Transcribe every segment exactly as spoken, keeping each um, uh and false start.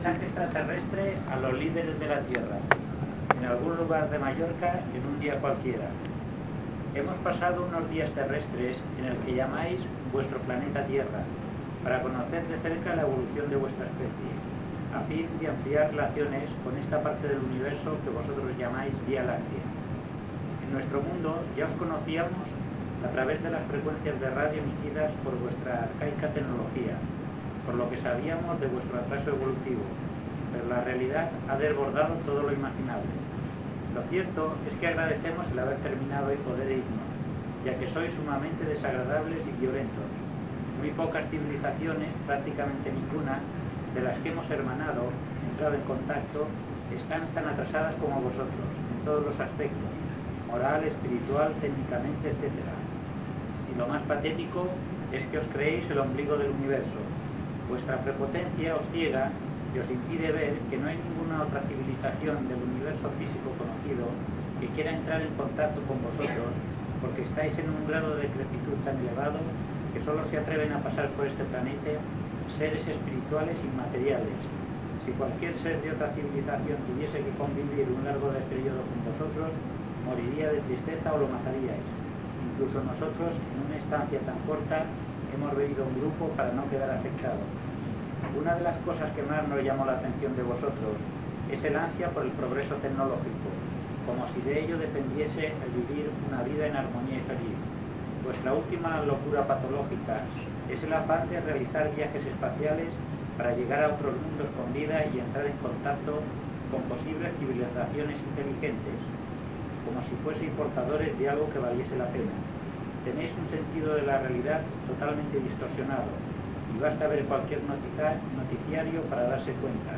mensaje extraterrestre a los líderes de la Tierra, en algún lugar de Mallorca, en un día cualquiera. Hemos pasado unos días terrestres en el que llamáis vuestro planeta Tierra, para conocer de cerca la evolución de vuestra especie, a fin de ampliar relaciones con esta parte del universo que vosotros llamáis Vía Láctea. En nuestro mundo ya os conocíamos a través de las frecuencias de radio emitidas por vuestra arcaica tecnología, por lo que sabíamos de vuestro atraso evolutivo, pero la realidad ha desbordado todo lo imaginable. Lo cierto es que agradecemos el haber terminado y poder irnos, ya que sois sumamente desagradables y violentos. Muy pocas civilizaciones, prácticamente ninguna, de las que hemos hermanado, entrado en contacto, están tan atrasadas como vosotros, en todos los aspectos, moral, espiritual, técnicamente, etcétera. Y lo más patético es que os creéis el ombligo del universo. Vuestra prepotencia os ciega y os impide ver que no hay ninguna otra civilización del universo físico conocido que quiera entrar en contacto con vosotros, porque estáis en un grado de decrepitud tan elevado que solo se atreven a pasar por este planeta seres espirituales inmateriales. Si cualquier ser de otra civilización tuviese que convivir un largo periodo con vosotros, moriría de tristeza o lo mataríais. Incluso nosotros, en una estancia tan corta, hemos venido un grupo para no quedar afectados. Una de las cosas que más nos llamó la atención de vosotros es el ansia por el progreso tecnológico, como si de ello dependiese el vivir una vida en armonía y feliz. Vuestra última locura patológica es el afán de realizar viajes espaciales para llegar a otros mundos con vida y entrar en contacto con posibles civilizaciones inteligentes, como si fueseis portadores de algo que valiese la pena. Tenéis un sentido de la realidad totalmente distorsionado, y basta ver cualquier noticiario para darse cuenta.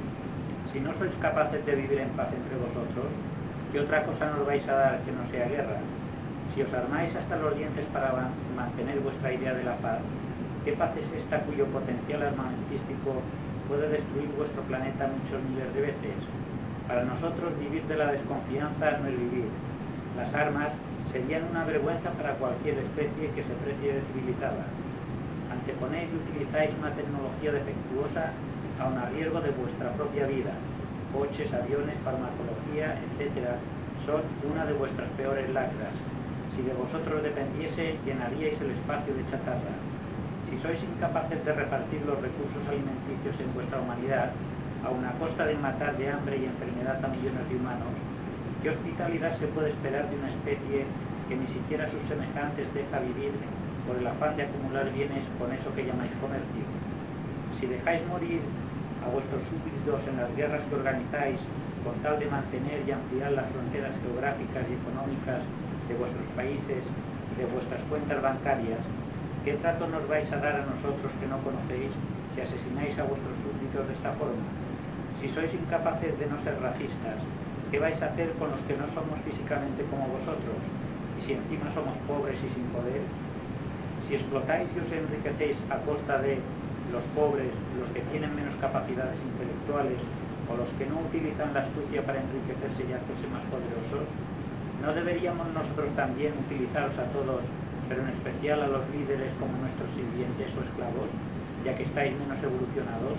Si no sois capaces de vivir en paz entre vosotros, ¿qué otra cosa nos vais a dar que no sea guerra? Si os armáis hasta los dientes para mantener vuestra idea de la paz, ¿qué paz es esta cuyo potencial armamentístico puede destruir vuestro planeta muchos miles de veces? Para nosotros vivir de la desconfianza no es vivir. Las armas serían una vergüenza para cualquier especie que se precie de civilizada. Anteponéis y utilizáis una tecnología defectuosa aun a riesgo de vuestra propia vida. Coches, aviones, farmacología, etcétera, son una de vuestras peores lacras. Si de vosotros dependiese, llenaríais el espacio de chatarra. Si sois incapaces de repartir los recursos alimenticios en vuestra humanidad, aun a costa de matar de hambre y enfermedad a millones de humanos, ¿qué hospitalidad se puede esperar de una especie que ni siquiera a sus semejantes deja vivir por el afán de acumular bienes con eso que llamáis comercio? Si dejáis morir a vuestros súbditos en las guerras que organizáis con tal de mantener y ampliar las fronteras geográficas y económicas de vuestros países y de vuestras cuentas bancarias, ¿qué trato nos vais a dar a nosotros que no conocéis si asesináis a vuestros súbditos de esta forma? Si sois incapaces de no ser racistas, ¿qué vais a hacer con los que no somos físicamente como vosotros? Y si encima somos pobres y sin poder, si explotáis y os enriquecéis a costa de los pobres, los que tienen menos capacidades intelectuales o los que no utilizan la astucia para enriquecerse y hacerse más poderosos, ¿no deberíamos nosotros también utilizaros a todos, pero en especial a los líderes como nuestros sirvientes o esclavos, ya que estáis menos evolucionados?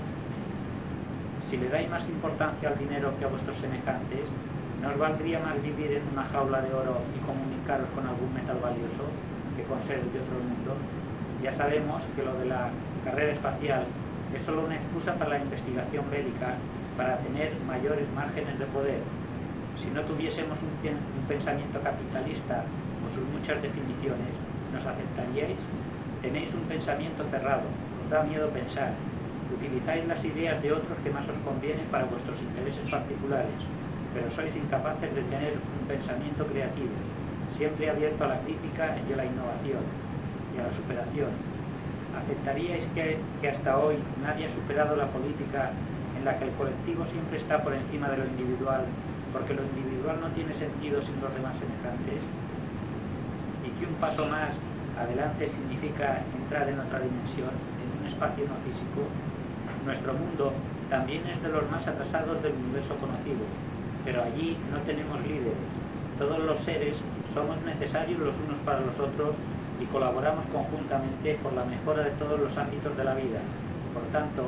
Si le dais más importancia al dinero que a vuestros semejantes, ¿no os valdría más vivir en una jaula de oro y comunicaros con algún metal valioso que con seres de otro mundo? Ya sabemos que lo de la carrera espacial es solo una excusa para la investigación bélica, para tener mayores márgenes de poder. Si no tuviésemos un, un pensamiento capitalista o sus muchas definiciones, ¿nos aceptaríais? Tenéis un pensamiento cerrado, os da miedo pensar, utilizáis las ideas de otros que más os convienen para vuestros intereses particulares, pero sois incapaces de tener un pensamiento creativo, siempre abierto a la crítica y a la innovación y a la superación. ¿Aceptaríais que, que hasta hoy nadie ha superado la política en la que el colectivo siempre está por encima de lo individual, porque lo individual no tiene sentido sin los demás semejantes? Y que un paso más adelante significa entrar en otra dimensión, en un espacio no físico. Nuestro mundo también es de los más atrasados del universo conocido, pero allí no tenemos líderes. Todos los seres somos necesarios los unos para los otros y colaboramos conjuntamente por la mejora de todos los ámbitos de la vida. Por tanto,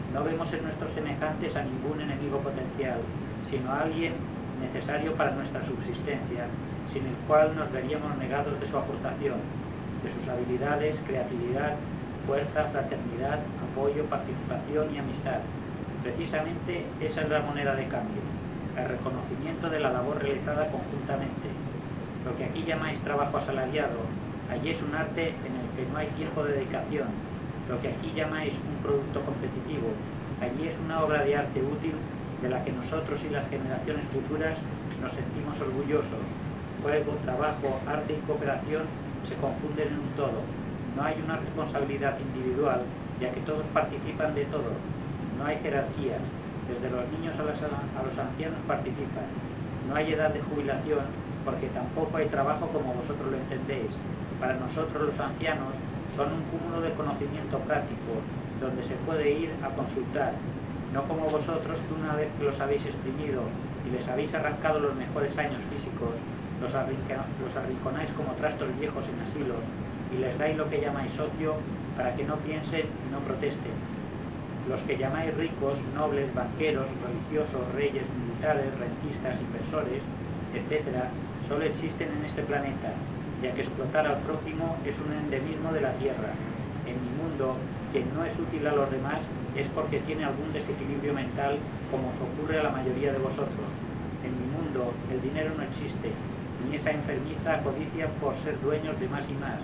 No vemos en nuestros semejantes a ningún enemigo potencial, sino a alguien necesario para nuestra subsistencia, sin el cual nos veríamos negados de su aportación, de sus habilidades, creatividad, fuerza, fraternidad, apoyo, participación y amistad. Precisamente esa es la moneda de cambio, el reconocimiento de la labor realizada conjuntamente. Lo que aquí llamáis trabajo asalariado, allí es un arte en el que no hay tiempo de dedicación. Lo que aquí llamáis un producto competitivo, allí es una obra de arte útil de la que nosotros y las generaciones futuras nos sentimos orgullosos. Juego, trabajo, arte y cooperación se confunden en un todo. No hay una responsabilidad individual, ya que todos participan de todo. No hay jerarquías. Desde los niños a, las, a los ancianos participan. No hay edad de jubilación, porque tampoco hay trabajo como vosotros lo entendéis. Para nosotros los ancianos son un cúmulo de conocimiento práctico, donde se puede ir a consultar. No como vosotros, que una vez que los habéis exprimido y les habéis arrancado los mejores años físicos, los, los arrinconáis como trastos viejos en asilos y les dais lo que llamáis ocio para que no piensen y no protesten. Los que llamáis ricos, nobles, banqueros, religiosos, reyes, militares, rentistas, inversores, etcétera, solo existen en este planeta, ya que explotar al prójimo es un endemismo de la Tierra. En mi mundo, quien no es útil a los demás es porque tiene algún desequilibrio mental, como os ocurre a la mayoría de vosotros. En mi mundo, el dinero no existe, ni esa enfermiza codicia por ser dueños de más y más,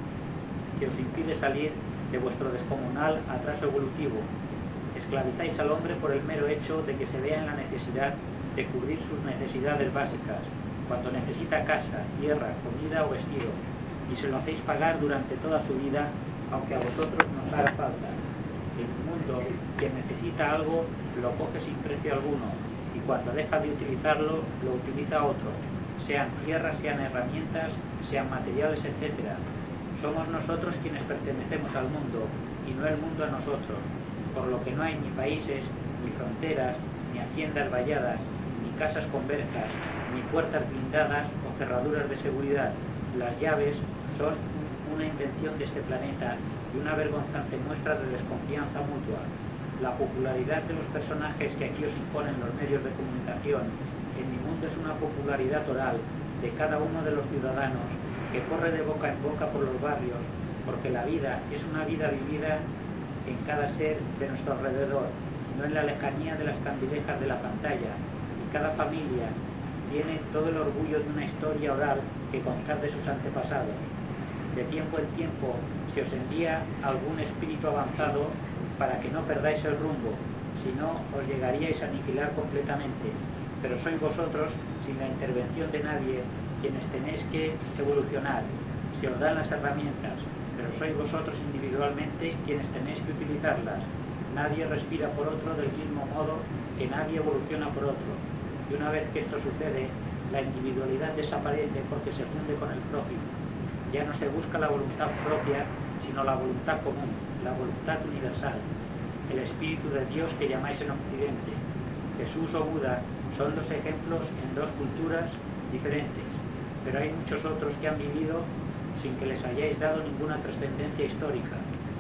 que os impide salir de vuestro descomunal atraso evolutivo. Esclavizáis al hombre por el mero hecho de que se vea en la necesidad de cubrir sus necesidades básicas, cuando necesita casa, tierra, comida o vestido, y se lo hacéis pagar durante toda su vida, aunque a vosotros nos haga falta. En un mundo, quien necesita algo lo coge sin precio alguno, y cuando deja de utilizarlo, lo utiliza otro, sean tierras, sean herramientas, sean materiales, etcétera. Somos nosotros quienes pertenecemos al mundo, y no el mundo a nosotros, por lo que no hay ni países, ni fronteras, ni haciendas valladas, ni casas con verjas, ni puertas blindadas o cerraduras de seguridad. Las llaves son una invención de este planeta y una vergonzante muestra de desconfianza mutua. La popularidad de los personajes que aquí os imponen los medios de comunicación en mi mundo es una popularidad oral de cada uno de los ciudadanos que corre de boca en boca por los barrios, porque la vida es una vida vivida en cada ser de nuestro alrededor, no en la lejanía de las candilejas de la pantalla, y cada familia tiene todo el orgullo de una historia oral que contar de sus antepasados. De tiempo en tiempo se os envía algún espíritu avanzado para que no perdáis el rumbo, si no os llegaríais a aniquilar completamente, pero sois vosotros, sin la intervención de nadie, quienes tenéis que evolucionar. Se os dan las herramientas, pero sois vosotros individualmente quienes tenéis que utilizarlas. Nadie respira por otro del mismo modo que nadie evoluciona por otro. Y una vez que esto sucede, la individualidad desaparece porque se funde con el prójimo. Ya no se busca la voluntad propia, sino la voluntad común, la voluntad universal. El Espíritu de Dios que llamáis en Occidente, Jesús o Buda, son dos ejemplos en dos culturas diferentes, pero hay muchos otros que han vivido sin que les hayáis dado ninguna trascendencia histórica.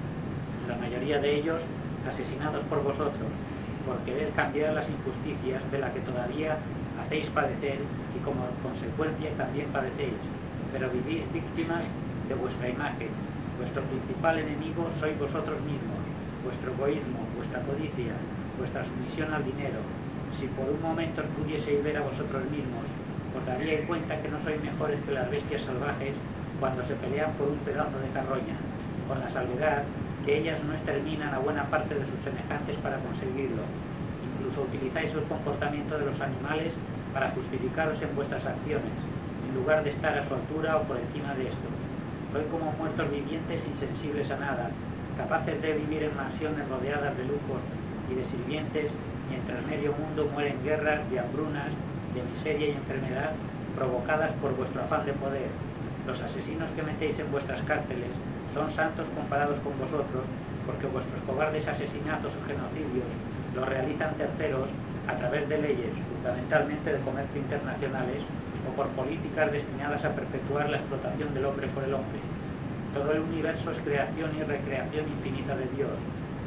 La mayoría de ellos asesinados por vosotros, por querer cambiar las injusticias de las que todavía hacéis padecer y como consecuencia también padecéis, pero vivís víctimas de vuestra imagen. Vuestro principal enemigo sois vosotros mismos, vuestro egoísmo, vuestra codicia, vuestra sumisión al dinero. Si por un momento os pudieseis ver a vosotros mismos, os daríais cuenta que no sois mejores que las bestias salvajes cuando se pelean por un pedazo de carroña, con la salvedad que ellas no exterminan a buena parte de sus semejantes para conseguirlo. Incluso utilizáis el comportamiento de los animales para justificaros en vuestras acciones, en lugar de estar a su altura o por encima de estos. Sois como muertos vivientes insensibles a nada, capaces de vivir en mansiones rodeadas de lujos y de sirvientes, mientras medio mundo muere en guerras, de hambrunas, de miseria y enfermedad provocadas por vuestro afán de poder. Los asesinos que metéis en vuestras cárceles son santos comparados con vosotros, porque vuestros cobardes asesinatos o genocidios los realizan terceros a través de leyes, fundamentalmente de comercio internacionales, o por políticas destinadas a perpetuar la explotación del hombre por el hombre. Todo el universo es creación y recreación infinita de Dios.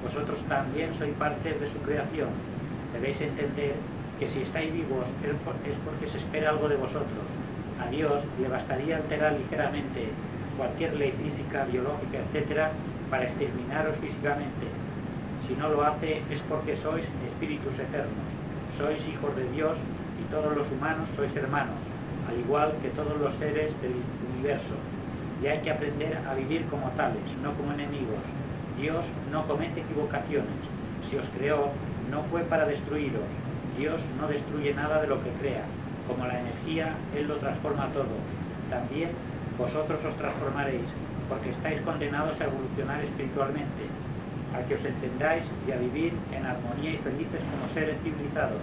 vosotros también sois parte de su creación. Debéis entender que si estáis vivos es porque se espera algo de vosotros. A Dios le bastaría alterar ligeramente cualquier ley física, biológica, etcétera, para exterminaros físicamente. Si no lo hace es porque sois espíritus eternos, sois hijos de Dios y todos los humanos sois hermanos, al igual que todos los seres del universo. Y hay que aprender a vivir como tales, no como enemigos. Dios no comete equivocaciones. Si os creó, no fue para destruiros. Dios no destruye nada de lo que crea. Como la energía, Él lo transforma todo. También vosotros os transformaréis, porque estáis condenados a evolucionar espiritualmente, a que os entendáis y a vivir en armonía y felices como seres civilizados.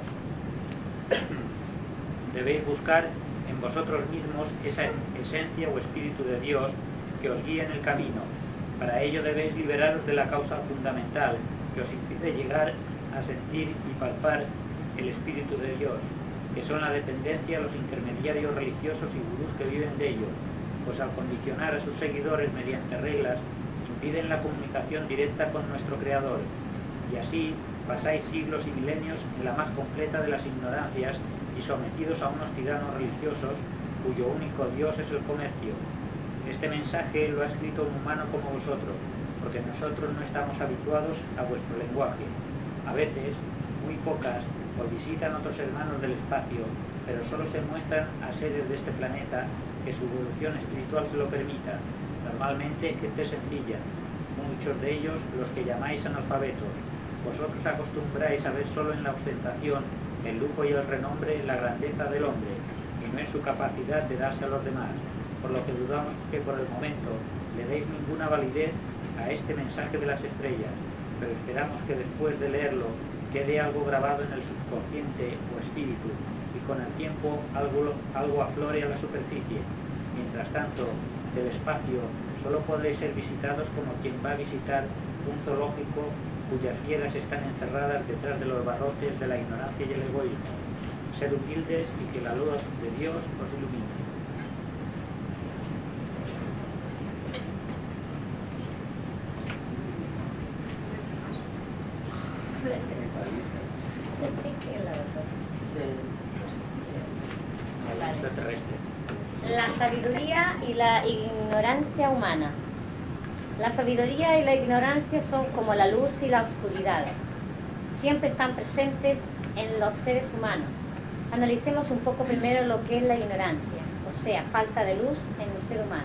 Debéis buscar en vosotros mismos esa esencia o espíritu de Dios que os guíe en el camino. Para ello debéis liberaros de la causa fundamental que os impide llegar a sentir y palpar el espíritu de Dios, que son la dependencia de los intermediarios religiosos y gurús que viven de ello, pues al condicionar a sus seguidores mediante reglas, impiden la comunicación directa con nuestro Creador, y así pasáis siglos y milenios en la más completa de las ignorancias y sometidos a unos tiranos religiosos cuyo único Dios es el comercio. Este mensaje lo ha escrito un humano como vosotros, porque nosotros no estamos habituados a vuestro lenguaje. A veces, muy pocas, os visitan otros hermanos del espacio, pero solo se muestran a seres de este planeta que su evolución espiritual se lo permita. Normalmente gente sencilla, muchos de ellos los que llamáis analfabetos. Vosotros acostumbráis a ver solo en la ostentación, el lujo y el renombre la grandeza del hombre, y no en su capacidad de darse a los demás, por lo que dudamos que por el momento le deis ninguna validez a este mensaje de las estrellas, pero esperamos que después de leerlo quede algo grabado en el subconsciente o espíritu, y con el tiempo algo, algo aflore a la superficie. Mientras tanto, del espacio solo podréis ser visitados como quien va a visitar un zoológico cuyas fieras están encerradas detrás de los barrotes de la ignorancia y el egoísmo. Sed humildes y que la luz de Dios os ilumine. La sabiduría y la ignorancia humana. La sabiduría y la ignorancia son como la luz y la oscuridad. Siempre están presentes en los seres humanos. Analicemos un poco primero lo que es la ignorancia, o sea, falta de luz en el ser humano.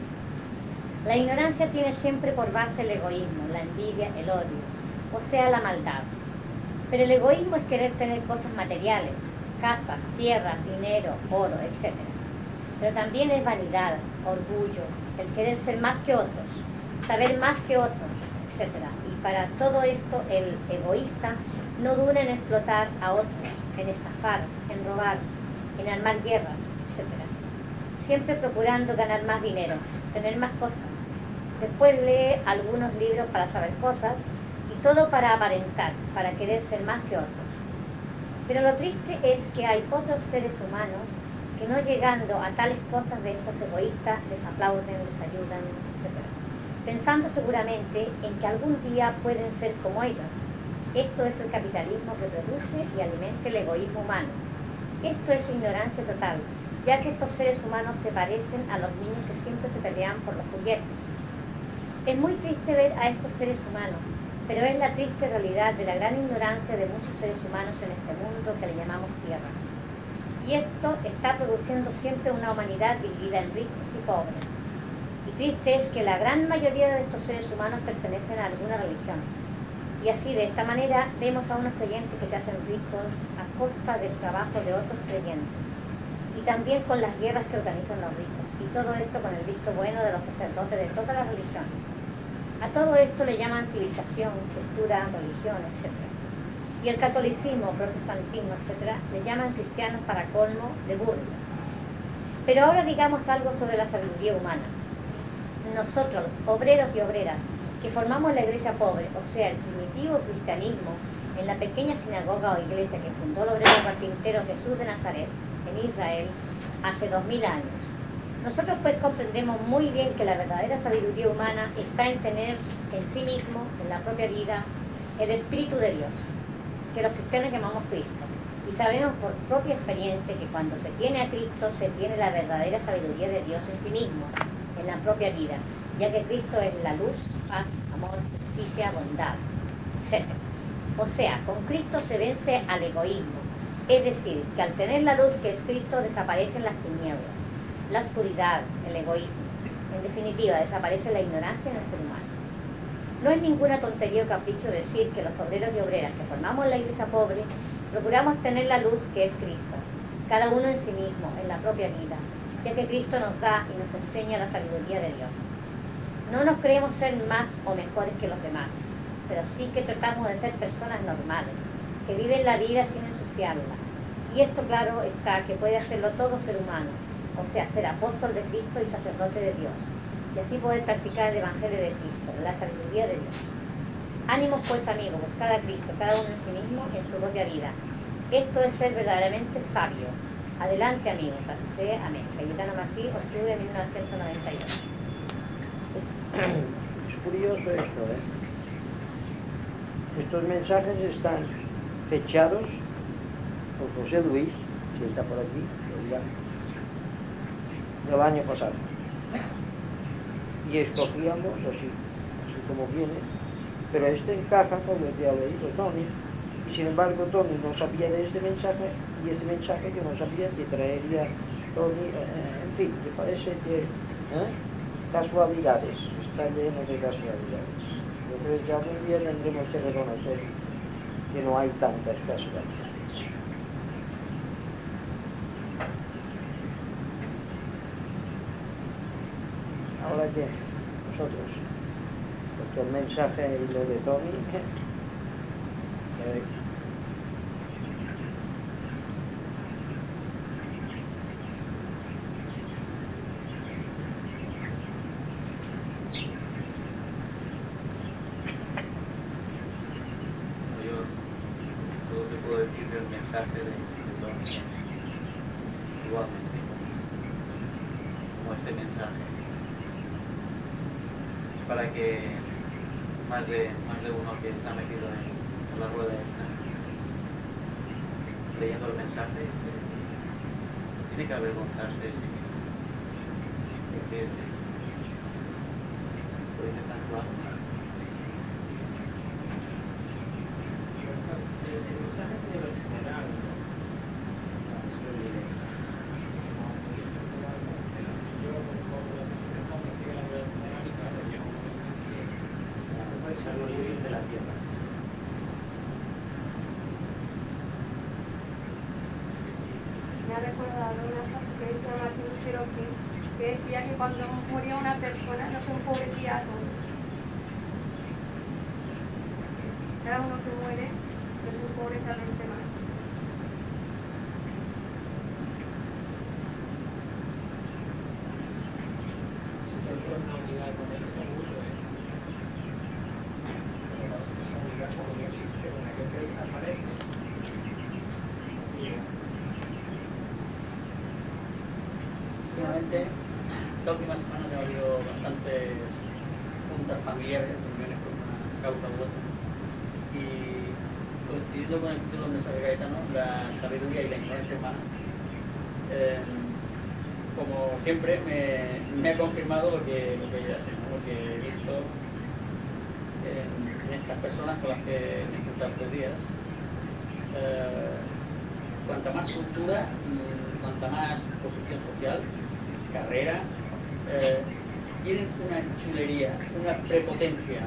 La ignorancia tiene siempre por base el egoísmo, la envidia, el odio, o sea, la maldad. Pero el egoísmo es querer tener cosas materiales, casas, tierras, dinero, oro, etcétera. Pero también es vanidad, orgullo, el querer ser más que otros, saber más que otros, etcétera. Y para todo esto el egoísta no duda en explotar a otros, en estafar, en robar, en armar guerras, etcétera. Siempre procurando ganar más dinero, tener más cosas. Después lee algunos libros para saber cosas y todo para aparentar, para querer ser más que otros. Pero lo triste es que hay otros seres humanos que no llegando a tales cosas de estos egoístas les aplauden, les ayudan, etcétera, pensando seguramente en que algún día pueden ser como ellos. Esto es el capitalismo que produce y alimenta el egoísmo humano. Esto es ignorancia total, ya que estos seres humanos se parecen a los niños que siempre se pelean por los juguetes. Es muy triste ver a estos seres humanos, pero es la triste realidad de la gran ignorancia de muchos seres humanos en este mundo que le llamamos Tierra. Y esto está produciendo siempre una humanidad dividida en ricos y pobres. Y triste es que la gran mayoría de estos seres humanos pertenecen a alguna religión. Y así, de esta manera, vemos a unos creyentes que se hacen ricos a costa del trabajo de otros creyentes. Y también con las guerras que organizan los ricos. Y todo esto con el visto bueno de los sacerdotes de todas las religiones. A todo esto le llaman civilización, cultura, religión, etcétera. Y el catolicismo, protestantismo, etcétera, le llaman cristianos para colmo de burla. Pero ahora digamos algo sobre la sabiduría humana. Nosotros, obreros y obreras, que formamos la iglesia pobre, o sea, el primitivo cristianismo, en la pequeña sinagoga o iglesia que fundó el obrero carpintero Jesús de Nazaret, en Israel, hace dos mil años, Nosotros pues comprendemos muy bien que la verdadera sabiduría humana está en tener en sí mismo, en la propia vida, el Espíritu de Dios, que los cristianos llamamos Cristo. Y sabemos por propia experiencia que cuando se tiene a Cristo, se tiene la verdadera sabiduría de Dios en sí mismo, en la propia vida, ya que Cristo es la luz, paz, amor, justicia, bondad, etcétera. O sea, con Cristo se vence al egoísmo, es decir, que al tener la luz que es Cristo desaparecen las tinieblas, la oscuridad, el egoísmo. En definitiva, desaparece la ignorancia en el ser humano. No es ninguna tontería o capricho decir que los obreros y obreras que formamos la iglesia pobre procuramos tener la luz que es Cristo, cada uno en sí mismo, en la propia vida, ya que Cristo nos da y nos enseña la sabiduría de Dios. No nos creemos ser más o mejores que los demás, pero sí que tratamos de ser personas normales, que viven la vida sin ensuciarla. Y esto, claro, está que puede hacerlo todo ser humano, o sea, ser apóstol de Cristo y sacerdote de Dios, y así poder practicar el Evangelio de Cristo, la sabiduría de Dios. Ánimos pues, amigos, buscad a Cristo, cada uno en sí mismo, en su propia vida. Esto es ser verdaderamente sabio. Adelante, amigos, así sea, amén. Cayetano Martí, octubre de mil novecientos noventa y dos. Es curioso esto, ¿eh? Estos mensajes están fechados por José Luis, si está por aquí, lo dirá, del año pasado. Y escogíamos así, así como viene, pero este encaja con lo que ha leído Tony, y sin embargo Tony no sabía de este mensaje, y este mensaje yo no sabía que traería Tony, eh, en fin, me parece que ¿eh? casualidades, está lleno de casualidades. Entonces ya muy bien tendremos que reconocer que no hay tantas casualidades. Ahora que nosotros, porque el mensaje y lo de Tony, eh, el mensaje de, de Tony, igualmente, como este mensaje, para que más de, más de uno que está metido en, en la rueda esta, leyendo el mensaje, este, tiene que avergonzarse de sí mismo, porque lo dice tan claro. Que decía que cuando moría una persona no se empobrecía a todos. Cada uno que muere no se empobrece a los demás. Se entró en una unidad con el seguro, ¿eh? Pero esa unidad como no existe, con aquel que desaparece. Últimamente, esta última semana ha habido bastantes juntas familiares, reuniones por una causa u otra, y coincidiendo con el título del mensaje Cayetano, la sabiduría y la ignorancia humana, eh, como siempre me, me ha confirmado lo que, lo que ya sé, ¿no? Lo que he visto en, en estas personas con las que me he encontrado estos días. Eh, cuanta más cultura, cuanta más posición social, carrera, eh, tienen una chulería, una prepotencia,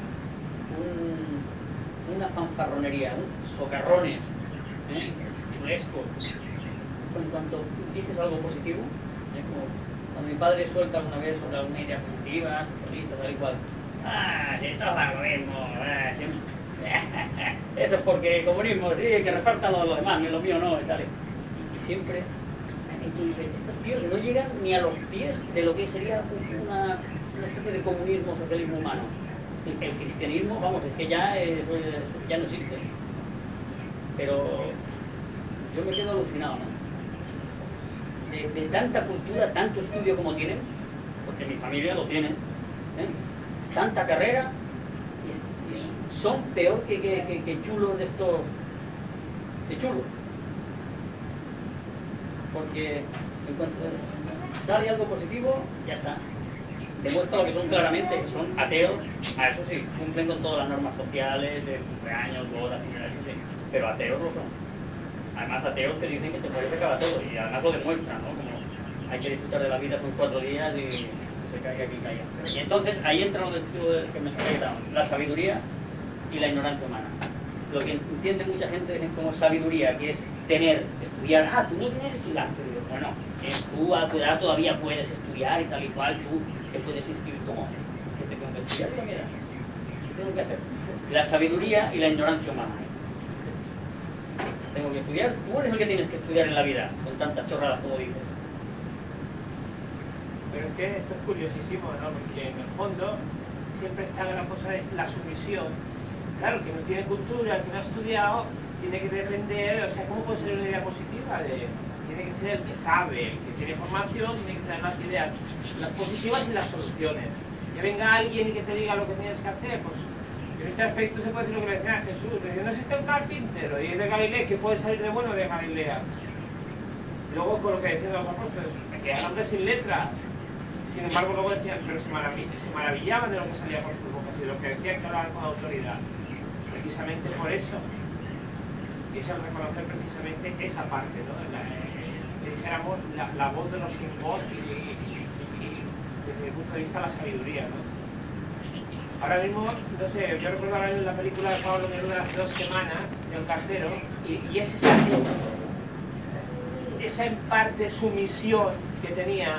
un, una fanfarronería, un socarrones, ¿eh? chulescos. En cuanto dices algo positivo, ¿eh? Como cuando mi padre suelta alguna vez sobre alguna idea positiva, socialista, tal y cual, ah, de todo algoritmo, ah, siempre. Eso es porque comunismo, sí, que repartan lo de los demás, ni lo mío no, y tal. Y siempre. Y tú dices, estos tíos no llegan ni a los pies de lo que sería una, una especie de comunismo, socialismo humano. El, el cristianismo, vamos, es que ya, es, ya no existe. Pero yo me quedo alucinado, ¿no? de, de tanta cultura, tanto estudio como tienen, porque mi familia lo tiene, ¿eh? Tanta carrera, y, y son peor que, que, que, que chulos de estos, de chulos. Porque en cuanto sale algo positivo, ya está. Demuestra lo que son claramente, que son ateos, a eso sí, cumplen con todas las normas sociales, de cumpleaños, bodas, eso sí, pero ateos lo son. Además ateos que dicen que te mueres se acaba todo, y además lo demuestran, ¿no? Como hay que disfrutar de la vida, son cuatro días y se caiga quien caiga. Y entonces ahí entra lo del título del que me salía, la sabiduría y la ignorancia humana. Lo que entiende mucha gente como sabiduría, que es tener, estudiar, ah, tú no tienes que estudiar, bueno, eh, tú a tu edad todavía puedes estudiar y tal y cual, tú te puedes inscribir, ¿cómo? ¿Qué te tengo que estudiar? Yo, mira, ¿qué tengo que hacer? La sabiduría y la ignorancia humana. Tengo que estudiar, tú eres el que tienes que estudiar en la vida, con tantas chorradas como dices. Pero es que esto es curiosísimo, ¿no? Porque en el fondo siempre está la cosa de la sumisión. Claro, el que no tiene cultura, el que no ha estudiado, tiene que defender, o sea, ¿cómo puede ser una idea positiva? De, tiene que ser el que sabe, el que tiene formación, tiene que tener las ideas, las positivas y las soluciones. Que venga alguien y que te diga lo que tienes que hacer, pues en este aspecto se puede decir lo que le decía a Jesús, le dice, no existe un carpintero, y es de Galilea, que puede salir de bueno de Galilea. Luego con lo que decían los apóstoles, que eran hombres sin letras. Sin embargo, luego decían, pero se, maravill se maravillaban de lo que salía por sus bocas y de lo que decían que hablaban con autoridad. Precisamente por eso. Y es el reconocer precisamente esa parte, ¿no? La, eh, dijéramos, la, la voz de los sin voz y, y, y, desde mi punto de vista, la sabiduría, ¿no? Ahora mismo, no sé, yo recuerdo ahora en la película de Pablo Neruda hace dos semanas, El cartero, y, y es esa, esa en parte sumisión que tenía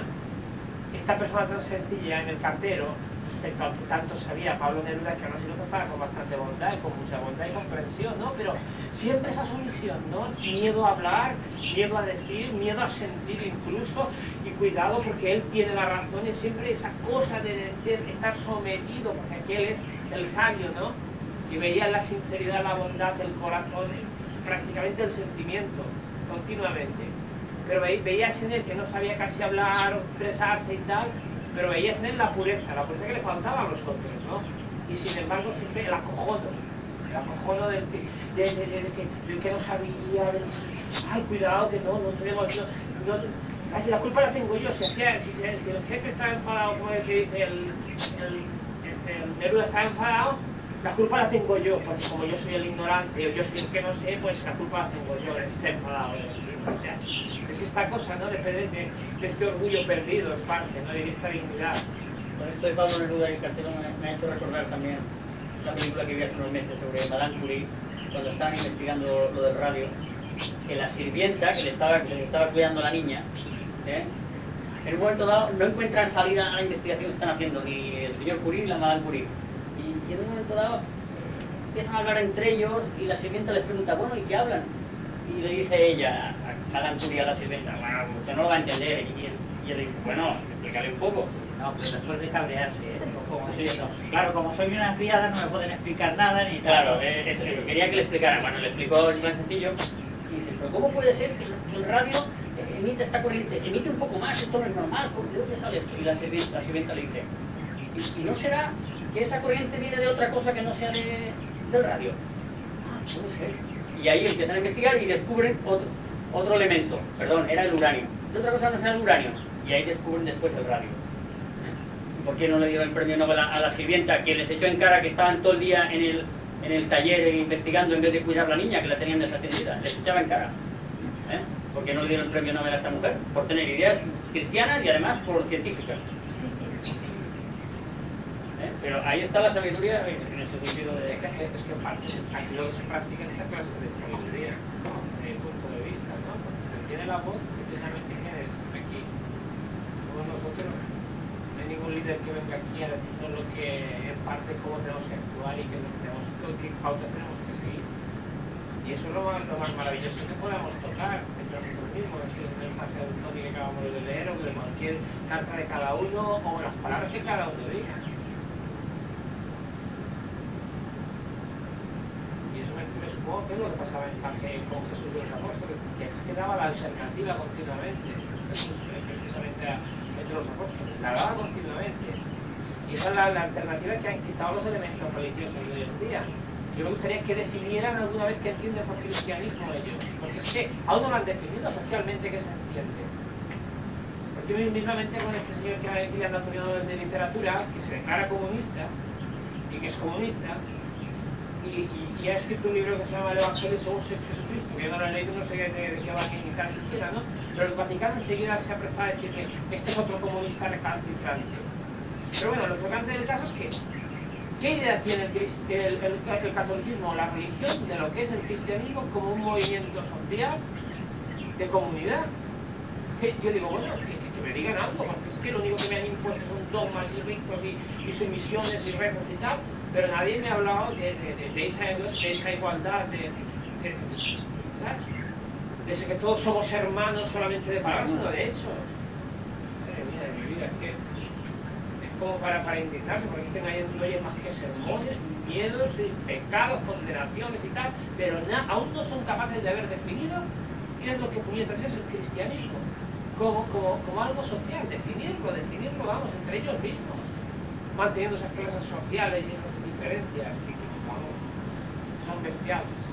esta persona tan sencilla en El cartero, respecto a que tanto sabía Pablo Neruda, que aún así lo trataba con bastante bondad, con mucha bondad y comprensión, ¿no? Pero siempre esa sumisión, ¿no? Miedo a hablar, miedo a decir, miedo a sentir incluso, y cuidado porque él tiene la razón, y siempre esa cosa de, de estar sometido, porque aquel es el sabio, ¿no? Y veía la sinceridad, la bondad, el corazón, prácticamente el sentimiento, continuamente. Pero ve, veías en él que no sabía casi hablar o expresarse y tal, pero veías en él la pureza, la pureza que le faltaba a los otros, ¿no? Y sin embargo siempre el acojono, el acojono del que, de, de, de, de, que, del que no sabía, del, ay, cuidado que no, no tenemos, no, no, ay, la culpa la tengo yo, si, hacía, si, si, si el jefe está enfadado, como el que dice el, el, el, el Neruda está enfadado, la culpa la tengo yo, porque como yo soy el ignorante, o yo soy el que no sé, pues la culpa la tengo yo, está enfadado, o sea, es esta cosa, ¿no? Depende de, de este orgullo perdido, en parte, ¿no? De esta dignidad. Con esto de Pablo Neruda y el cartero me, me ha hecho recordar también la película que vi hace unos meses sobre Madame Curie, cuando estaban investigando lo del radio, que la sirvienta que le estaba, que le estaba cuidando a la niña, ¿eh? en un momento dado no encuentran salida a la investigación que están haciendo, ni el señor Curie ni la Madame Curie. Y, y en un momento dado eh, empiezan a hablar entre ellos y la sirvienta les pregunta, bueno, ¿y qué hablan? Y le dice ella, a Madame Curie, a la sirvienta, bueno, usted no lo va a entender. Y él, y él le dice, bueno, explícale un poco. No, pero después de cabrearse, ¿eh? Como sí, no. Claro, como soy una criada no me pueden explicar nada ni claro, eh, eso, eso, quería que le explicara. Bueno, le explicó en plan sencillo y dice, pero ¿cómo puede ser que el radio eh, emite esta corriente? Emite un poco más, esto no es normal, ¿de dónde sale esto? Y la sirvienta, la sirvienta le dice, ¿y, ¿y no será que esa corriente viene de otra cosa que no sea de, del radio? Ah, no sé. Y ahí empiezan a investigar y descubren otro, otro elemento, perdón, era el uranio. De otra cosa no sea el uranio. Y ahí descubren después el radio. ¿Por qué no le dio el premio Nobel a, a la sirvienta, que les echó en cara que estaban todo el día en el, en el taller investigando en vez de cuidar a la niña, que la tenían desatendida? Les echaba en cara. ¿Eh? ¿Por qué no le dieron el premio Nobel a esta mujer? Por tener ideas cristianas y además por científicas. ¿Eh? Pero ahí está la sabiduría en ese sentido de... Es que, es que parte, aquí luego se practica esta clase de sabiduría, desde mi punto de vista, ¿no? Porque tiene la voz, precisamente quién es aquí. Somos nosotros. No hay ningún líder que venga aquí a decirnos lo que, en parte, cómo tenemos que actuar y qué tenemos, qué pautas tenemos que seguir. Y eso es lo más, lo más maravilloso que podamos tocar entre nosotros mismos, es el mensaje de Tony que acabamos de leer, o de cualquier carta de cada uno, o las palabras que cada uno diga. Supongo que es lo que pasaba en, con Jesús y los apóstoles, que es que daba la alternativa continuamente. Jesús, precisamente a los apóstoles, la daba continuamente. Y esa es la, la alternativa que han quitado los elementos religiosos de hoy en día. Yo me gustaría que definieran alguna vez qué entienden por cristianismo ellos, porque es que aún no lo han definido socialmente qué se entiende. Porque mismamente con este señor que aquí anda Antonio de literatura, que se declara comunista, y que es comunista, y, y, y ha escrito un libro que se llama El Evangelio según Jesucristo, que yo no lo he leído, no sé de, de qué va ni tan siquiera, ¿no? Pero el Vaticano enseguida se ha prestado a decir que este es otro comunista recalcitrante. Pero bueno, lo chocante del caso es que ¿qué idea tiene el, el, el, el catolicismo o la religión de lo que es el cristianismo como un movimiento social de comunidad? Que yo digo, bueno, que, que me digan algo, porque es que lo único que me han impuesto son dogmas y ritos y, y sumisiones y rezos y tal, pero nadie me ha hablado de, de, de, de, esa, de esa igualdad, de, de, ¿sabes? De ese que todos somos hermanos solamente de palabras, sino de hechos. Madre mía de mi vida, es que es como para, para indignarse, porque es que no hay, no hay más que sermones, miedos, pecados, condenaciones y tal, pero na, aún no son capaces de haber definido qué es lo que puñetas es el cristianismo, como, como, como algo social, definirlo, definirlo, vamos, entre ellos mismos, manteniendo esas clases sociales y esas diferencias que, que vamos, son bestiales.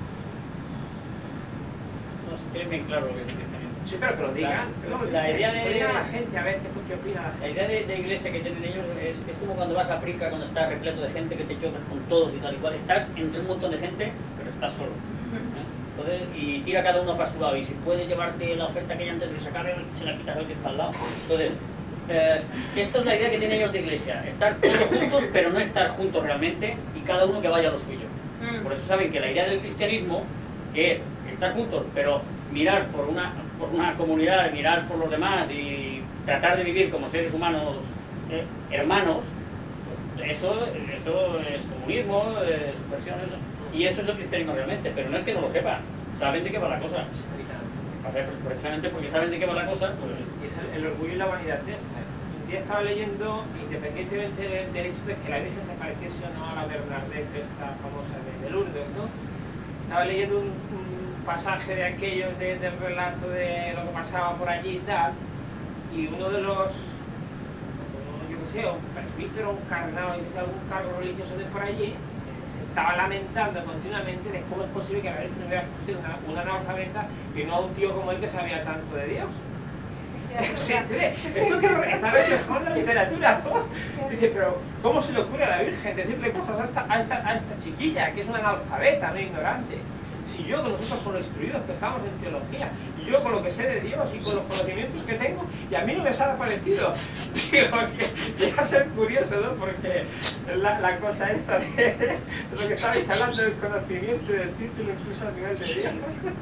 No, si tienen bien claro lo que es el cristianismo. Sí, pero que lo digan, La, que lo la idea de, que digan a la gente, a ver qué, qué opina la gente. La idea de, de iglesia que tienen ellos es, es como cuando vas a África, cuando estás repleto de gente que te chocas con todos y tal y cual. Estás entre un montón de gente, pero estás solo. ¿eh? Entonces, y tira cada uno para su lado. Y si puedes llevarte la oferta que hay antes de sacar, se la quitas al que está al lado. Entonces, eh, esto es la idea que tienen ellos de iglesia. Estar todos juntos, pero no estar juntos realmente, y cada uno que vaya a lo suyo. Por eso saben que la idea del cristianismo es estar juntos, pero mirar por una, por una comunidad, mirar por los demás y tratar de vivir como seres humanos eh, hermanos, eso, eso es comunismo, es subversión, eso. Y eso es el cristianismo realmente, pero no es que no lo sepan, saben de qué va la cosa. Precisamente porque saben de qué va la cosa, pues... Y es el, el orgullo y la vanidad de esta. Un día estaba leyendo, independientemente del, del hecho de que la Virgen se pareciese o no a la Bernadette, esta famosa de, de Lourdes, ¿no? Estaba leyendo un, un pasaje de aquellos de, del relato de lo que pasaba por allí y tal, y uno de los, yo qué sé, un presbítero, un cardenal, yo qué sé, algún cargo religioso de por allí, se estaba lamentando continuamente de cómo es posible que la Virgen hubiera escogido una, una analfabeta y no a un tío como él que sabía tanto de Dios. Sí, esto que está reflejado en la literatura, ¿no? Dice, pero ¿cómo se le ocurre a la Virgen decirle cosas a esta, a esta, a esta chiquilla, que es una analfabeta, no ignorante? Si yo, con nosotros con los instruidos que estamos en teología, y yo con lo que sé de Dios y con los conocimientos que tengo, y a mí no me ha parecido. Digo, que llega a ser curioso, ¿no? Porque la, la cosa esta de, de lo que estabais hablando del conocimiento y del título incluso a nivel de Dios.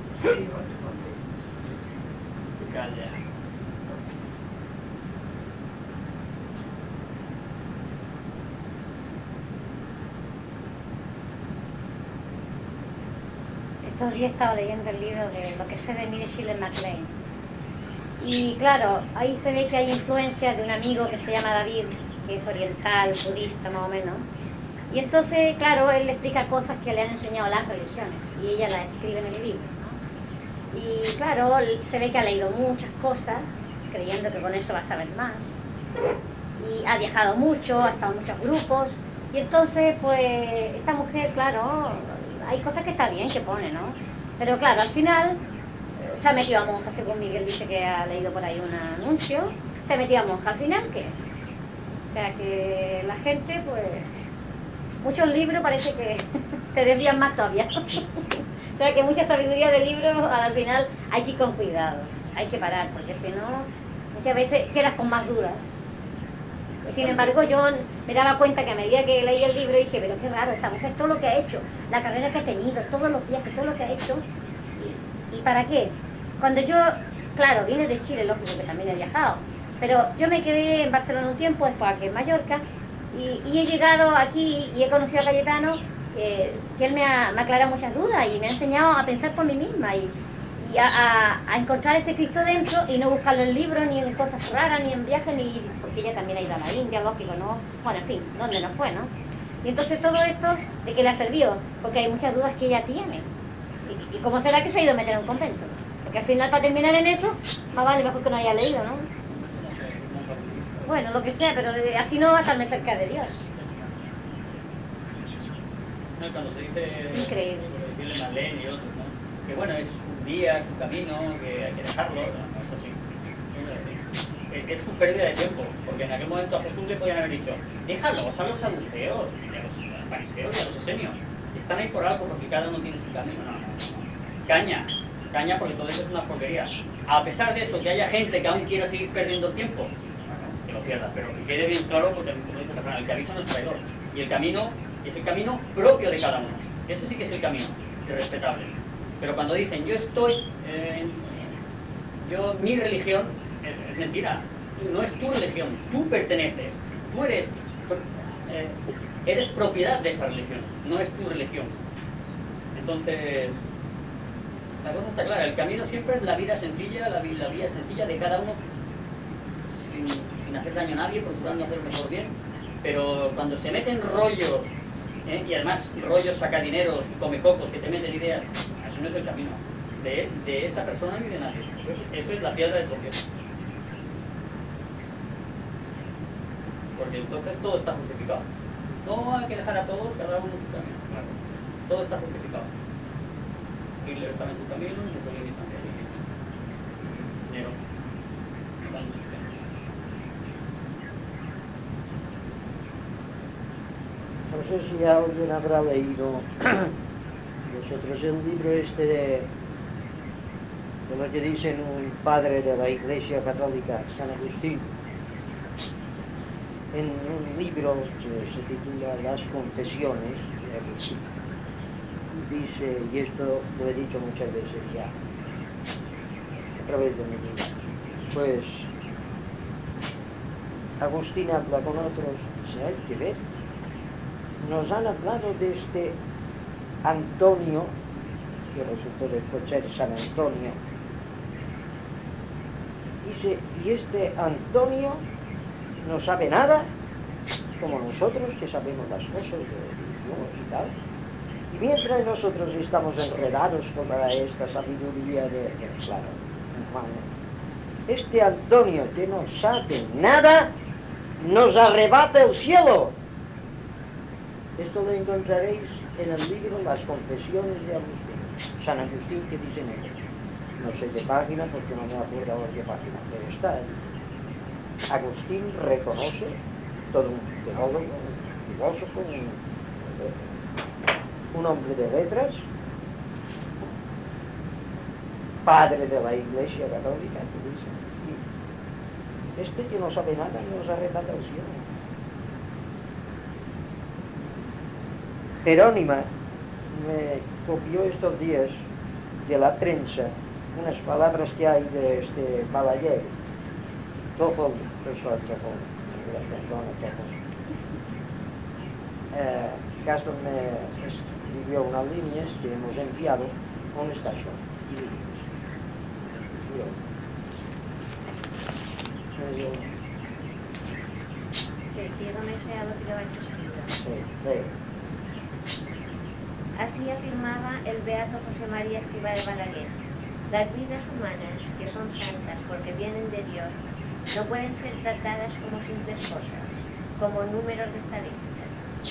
Calla. Estos días estaba leyendo el libro de Lo que sé de mí de Shirley MacLaine. Y claro, ahí se ve que hay influencia de un amigo que se llama David, que es oriental, budista más o menos. Y entonces, claro, él le explica cosas que le han enseñado las religiones y ella las escribe en el libro, ¿no? Y claro, se ve que ha leído muchas cosas, creyendo que con eso va a saber más. Y ha viajado mucho, ha estado en muchos grupos. Y entonces, pues, esta mujer, claro, hay cosas que está bien que pone, ¿no? Pero claro, al final se ha metido a monja, según Miguel dice que ha leído por ahí un anuncio, se ha metido a monja, al final, ¿qué? O sea, que la gente, pues, muchos libros parece que te desvían más todavía. O sea, que mucha sabiduría de libros, al final hay que ir con cuidado, hay que parar, porque si no, muchas veces quedas con más dudas. Sin embargo, yo me daba cuenta que a medida que leía el libro dije, pero qué raro, esta mujer, todo lo que ha hecho, la carrera que ha tenido, todos los días, todo lo que ha hecho, ¿y, y para qué? Cuando yo, claro, vine de Chile, lógico que también he viajado, pero yo me quedé en Barcelona un tiempo, después aquí en Mallorca, y, y he llegado aquí y he conocido a Cayetano, eh, que él me ha, me ha aclarado muchas dudas y me ha enseñado a pensar por mí misma y, y a, a, a encontrar ese Cristo dentro y no buscarlo en libros, ni en cosas raras, ni en viajes, ni porque ella también ha ido a la India, lógico, ¿no? Bueno, en fin, ¿dónde no fue, no? Y entonces todo esto, ¿de qué le ha servido? Porque hay muchas dudas que ella tiene. ¿Y, y cómo será que se ha ido a meter en un convento? porque al final para terminar en eso, más vale mejor que no haya leído, ¿no? Bueno, lo que sea, pero de- así no va a estarme cerca de Dios. No, y cuando se dice Increíble. sobre decirle Marlene y otros, ¿no? Que bueno, es su día, su camino, que hay que dejarlo, no, no es así. No es así. Es, es su pérdida de tiempo, porque en aquel momento a Jesús le podían haber dicho, déjalos a los saduceos, y a los fariseos y a los esenios. Están ahí por algo porque cada uno tiene su camino. No, no, no. Caña, caña porque todo eso es una porquería. A pesar de eso, que haya gente que aún quiera seguir perdiendo tiempo, bueno, que lo pierda, pero que quede bien claro, porque como dice la frase, el que avisa no es traidor. Y el camino es el camino propio de cada uno. Ese sí que es el camino, que es respetable. Pero cuando dicen, yo estoy, eh, yo, mi religión, es, es mentira. No es tu religión, tú perteneces, tú eres, eh, eres propiedad de esa religión, no es tu religión. Entonces, la cosa está clara, el camino siempre es la vida sencilla, la, la vida sencilla de cada uno, sin, sin hacer daño a nadie, procurando hacer mejor bien, pero cuando se meten rollos, ¿eh? Y además rollos sacadineros y comecocos que te meten ideas, eso no es el camino, de, de esa persona ni de nadie, eso es, eso es la piedra de tropiezo. Porque entonces todo está justificado. No hay que dejar a todos cada uno su camino, claro. Todo está justificado. Hitler estaba en su camino, Mussolini también. Nero. No sé si alguien habrá leído vosotros el libro este de, de lo que dicen un padre de la Iglesia Católica, San Agustín, en un libro que se titula Las Confesiones de Agustín. Dice, y esto lo he dicho muchas veces ya, a través de mi vida, pues Agustín habla con otros, se hay que ver, nos han hablado de este Antonio, que resultó después ser San Antonio. Dice, y este Antonio no sabe nada, como nosotros que sabemos las cosas de Dios y tal. Y mientras nosotros estamos enredados con esta sabiduría de, de claro, humano, este Antonio que no sabe nada, nos arrebata el cielo. Esto lo encontraréis en el libro Las Confesiones de Agustín, San Agustín, que dicen ellos. No sé de página porque no me acuerdo ahora qué página, pero está ahí. Agustín reconoce, todo un teólogo, un filósofo, un, un hombre de letras, padre de la Iglesia Católica, que dice, y este que no sabe nada nos arrebata el cielo. Jerónima me copió estos días de la prensa unas palabras que hay de este Balaguer, Topol, eso es Topol, eh, Castro me escribió unas líneas que hemos enviado a una estación y líneas. Sí, dígame sea lo que le vais a escribir. Sí, sí. Así afirmaba el beato José María Escrivá de Balaguer. Las vidas humanas, que son santas porque vienen de Dios, no pueden ser tratadas como simples cosas, como números de estadística.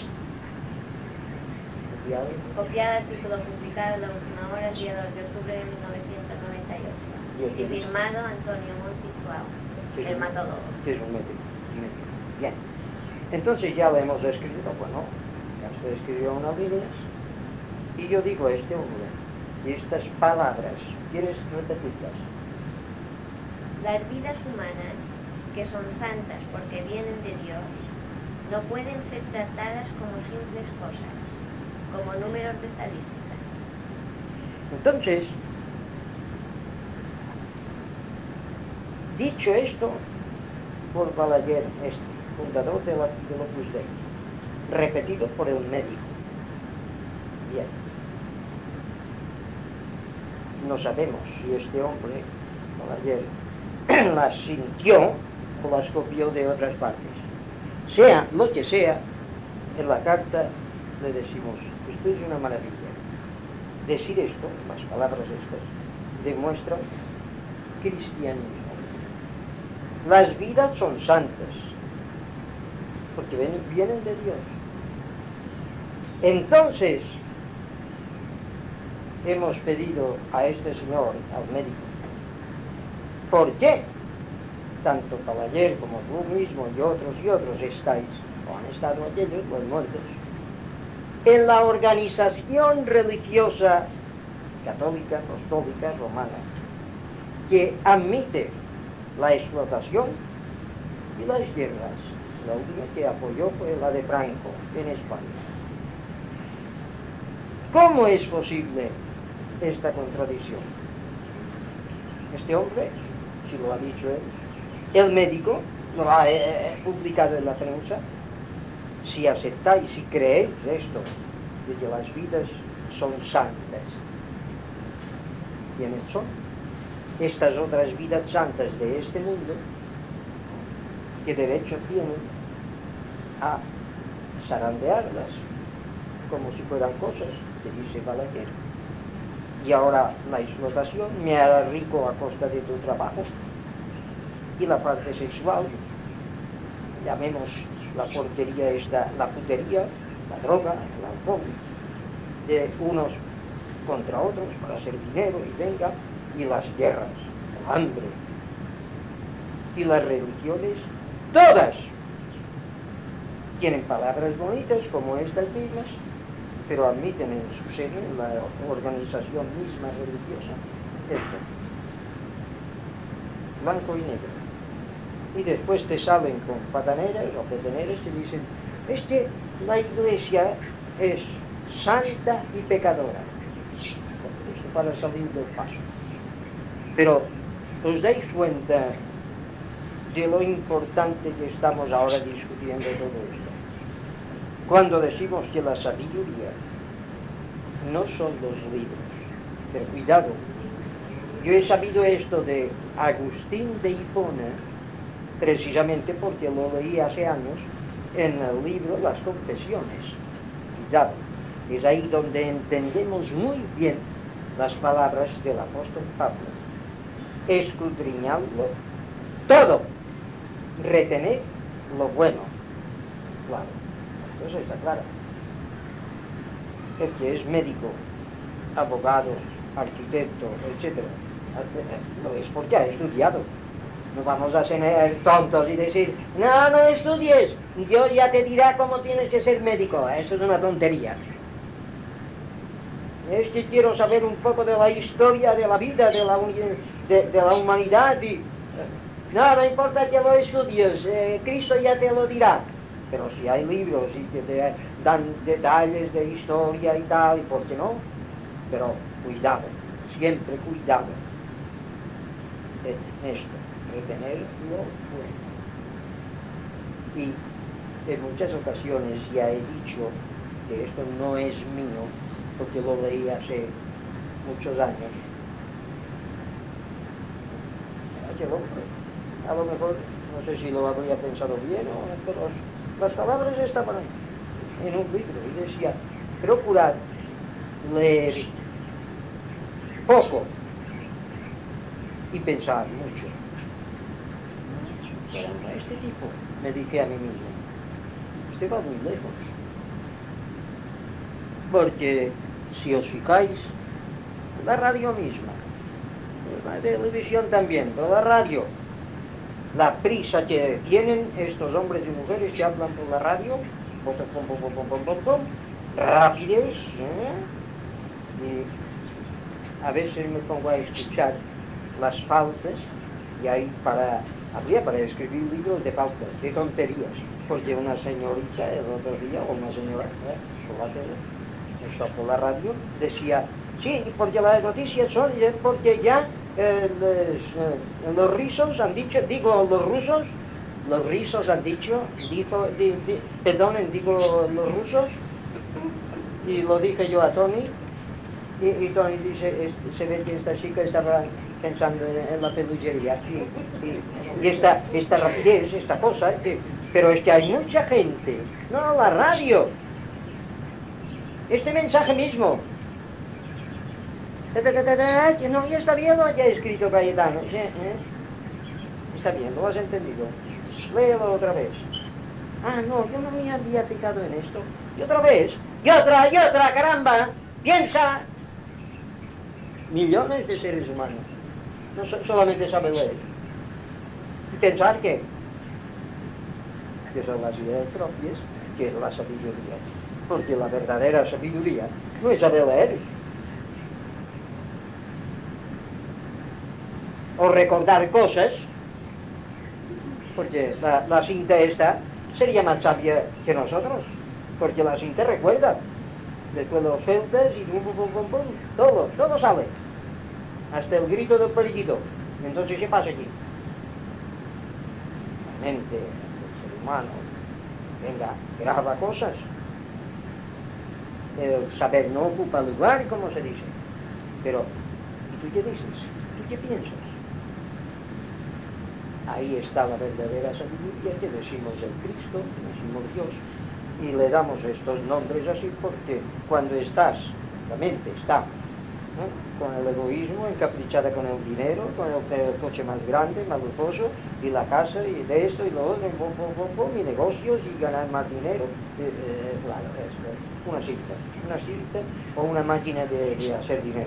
Copiado. Copiado artículo publicado en la última hora, el día dos de octubre de mil novecientos noventa y ocho. Y firmado Antonio Montichuao, el matólogo. Que es un médico. Bien. Entonces ya lo hemos escrito, bueno, ya usted escribió unas líneas. Y yo digo a este hombre, estas palabras, ¿quieres repetirlas? Las vidas humanas, que son santas porque vienen de Dios, no pueden ser tratadas como simples cosas, como números de estadística. Entonces, dicho esto por Balaguer, este, fundador de, la, de Opus Dei, repetido por el médico. Bien. No sabemos si este hombre, Balaguer, las sintió o las copió de otras partes. Sea lo que sea, en la carta le decimos, esto es una maravilla. Decir esto, las palabras estas, demuestran cristianismo. Las vidas son santas, porque vienen de Dios. Entonces, hemos pedido a este señor, al médico, ¿por qué tanto Caballero como tú mismo y otros y otros estáis, o han estado aquellos, los muertos, en la organización religiosa católica, apostólica, romana, que admite la explotación y las guerras? La última que apoyó fue la de Franco en España. ¿Cómo es posible esta contradicción? Este hombre, si lo ha dicho él, el médico, lo ha eh, publicado en la prensa, si aceptáis, si creéis esto, de que las vidas son santas, ¿quiénes son? Estas otras vidas santas de este mundo, ¿qué derecho tienen a zarandearlas como si fueran cosas que dice Balaguer? Y ahora la explotación me hará rico a costa de tu trabajo. Y la parte sexual, llamemos la porquería esta, la putería, la droga, el alcohol, de unos contra otros para hacer dinero y venga, y las guerras, el hambre, y las religiones, todas tienen palabras bonitas como estas mismas, pero admiten en su seno, en la organización misma religiosa, esto, blanco y negro. Y después te salen con pataneras o petaneras y dicen, es que la Iglesia es santa y pecadora. Esto para salir del paso. Pero os dais cuenta de lo importante que estamos ahora discutiendo todo esto. Cuando decimos que la sabiduría no son los libros, pero cuidado, yo he sabido esto de Agustín de Hipona precisamente porque lo leí hace años en el libro Las Confesiones. Cuidado, es ahí donde entendemos muy bien las palabras del apóstol Pablo. Escudriñadlo todo, retener lo bueno. Claro, eso está claro. El que es médico, abogado, arquitecto, etcétera, lo es porque ha estudiado. No vamos a ser tontos y decir, no, no estudies, Dios ya te dirá cómo tienes que ser médico. Eso es una tontería. Es que quiero saber un poco de la historia de la vida, de la, de, de la humanidad. Y, no, no importa que lo estudies, eh, Cristo ya te lo dirá. Pero si hay libros y que te dan detalles de historia y tal, ¿y por qué no? Pero cuidado, siempre cuidado en esto. Retener lo bueno. Y en muchas ocasiones ya he dicho que esto no es mío, porque lo leí hace muchos años. Aquel hombre, a lo mejor, no sé si lo habría pensado bien, o, pero las palabras estaban ahí, en un libro, y decía, procurad leer poco y pensar mucho. Este tipo, me dije a mí mismo, este va muy lejos. Porque si os fijáis, la radio misma, la televisión también, pero la radio, la prisa que tienen estos hombres y mujeres que hablan por la radio, pom, pom, pom, pom, pom, pom, pom, rapidez, ¿eh? Y a veces me pongo a escuchar las faltas y ahí para... habría para escribir libros de faltas, de tonterías, porque una señorita el otro día, o una señora, ¿eh? por la tele, eso por la radio, decía, sí, porque las noticias son, porque ya eh, les, eh, los rusos han dicho, digo los rusos, los rusos han dicho, dijo, di, di, perdonen, digo los rusos, y lo dije yo a Tony, y, y Tony dice, es, se ve que esta chica estaba pensando en, en la peluquería, y, y, y esta, esta rapidez, esta cosa, eh, pero es que hay mucha gente, no, la radio, este mensaje mismo, Que no, ya está bien, ya he escrito Cayetano. ¿Sí? ¿Eh? Está bien, lo has entendido. Léelo otra vez. Ah, no, yo no me había fijado en esto. Y otra vez, y otra, y otra, caramba. Piensa. Millones de seres humanos. No so, solamente saben leer. ¿Y pensar qué? Que son las ideas propias, que es la sabiduría. Porque la verdadera sabiduría no es saber leer. O recordar cosas, porque la, la cinta esta sería más sabia que nosotros, porque la cinta recuerda. Después lo sueltas y pum, pum, pum, pum, pum, todo, todo sale. Hasta el grito del periquito. Entonces, ¿qué pasa aquí? La mente del ser humano, venga, graba cosas. El saber no ocupa lugar, como se dice. Pero, ¿y tú qué dices? ¿Tú qué piensas? Ahí está la verdadera sabiduría, que decimos el Cristo, que decimos Dios, y le damos estos nombres así porque cuando estás, la mente está, ¿no?, con el egoísmo, encaprichada con el dinero, con el, el coche más grande, más lujoso, y la casa, y de esto y lo otro, bom, bom, bom, bom, y negocios, y ganar más dinero, eh, eh, claro, es una cinta, una cinta o una máquina de, de hacer dinero.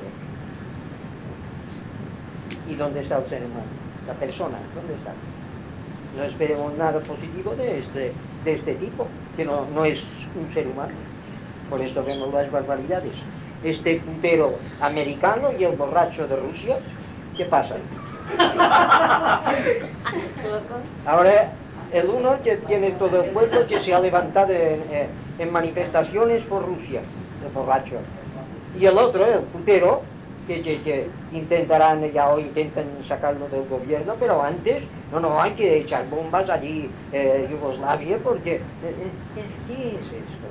¿Y dónde está el ser humano? La persona, ¿dónde está? No esperemos nada positivo de este, de este tipo, que no, no es un ser humano. Por esto vemos las barbaridades. Este putero americano y el borracho de Rusia, ¿qué pasa? Ahora, el uno que tiene todo el pueblo que se ha levantado en, en manifestaciones por Rusia, el borracho. Y el otro, el putero, Que, que, que intentarán ya o intentan sacarlo del gobierno, pero antes, no, no, hay que echar bombas allí en eh, Yugoslavia, porque, eh, eh, ¿qué es esto?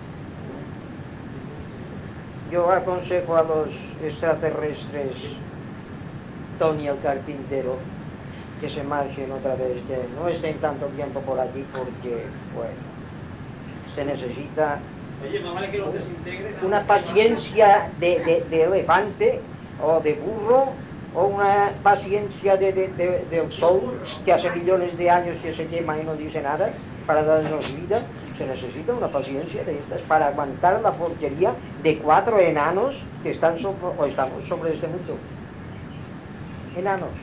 Yo aconsejo a los extraterrestres, Tony el carpintero, que se marchen otra vez, que no estén tanto tiempo por aquí, porque, bueno, se necesita una paciencia de, de, de elefante o de burro, o una paciencia de, de, de, del sol que hace millones de años que se quema y no dice nada para darnos vida. Se necesita una paciencia de estas para aguantar la porquería de cuatro enanos que están sobre, o estamos sobre este mundo. Enanos.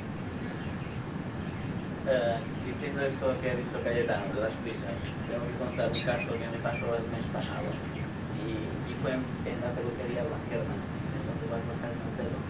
Eh, diciendo esto que ha dicho Cayetano de las prisas, tengo que contar un caso que me pasó el mes pasado. Y, y fue en, en la peluquería de la Cierna, donde vas a cortarme el pelo.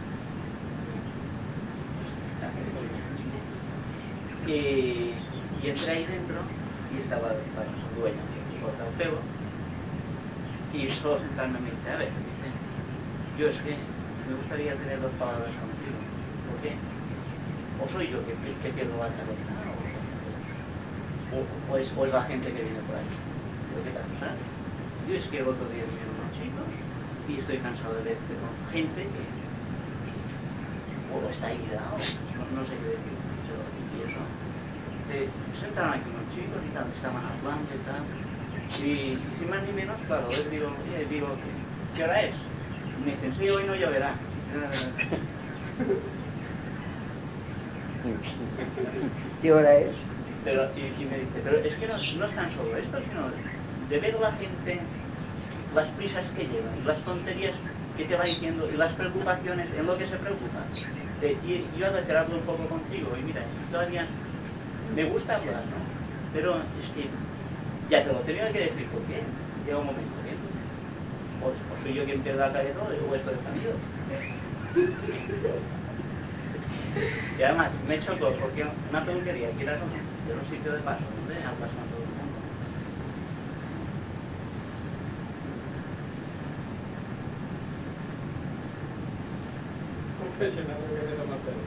Y, y entré ahí dentro y estaba bueno, el dueño que me corta el pelo. Y solo sentarme me dice, a ver, dice, yo es que me gustaría tener dos palabras contigo. ¿Por qué? O soy yo que, que pierdo la cabeza, o, o, es, o es la gente que viene por ahí. Digo, ¿qué tal? Yo es que el otro día vinieron unos chicos y estoy cansado de ver pero gente que, que o está herida o no, no sé qué decir. Pero, y eso. Se sentaron aquí unos chicos y tal, estaban hablando y tal. Y, y sin más ni menos, claro, les digo, oye, digo, ¿qué, ¿qué hora es? Y me dicen, sí, hoy no lloverá. ¿Qué hora es? Pero, y, y me dice, pero es que no, no es tan solo esto, sino de ver la gente, las prisas que llevan, y las tonterías que te va diciendo, y las preocupaciones en lo que se preocupa. Eh, y yo a veces hablo un poco contigo, y mira, todavía me gusta hablar, ¿no? Pero es que ya te lo tenía que decir, porque llega un momento, ¿eh? O, o soy yo quien pierde la cabeza, o esto está mío. Y además, me he chocado porque una peluquería, quieras o no, de un sitio de paso, donde hablas con todo el mundo. Confesional que te toma pelo.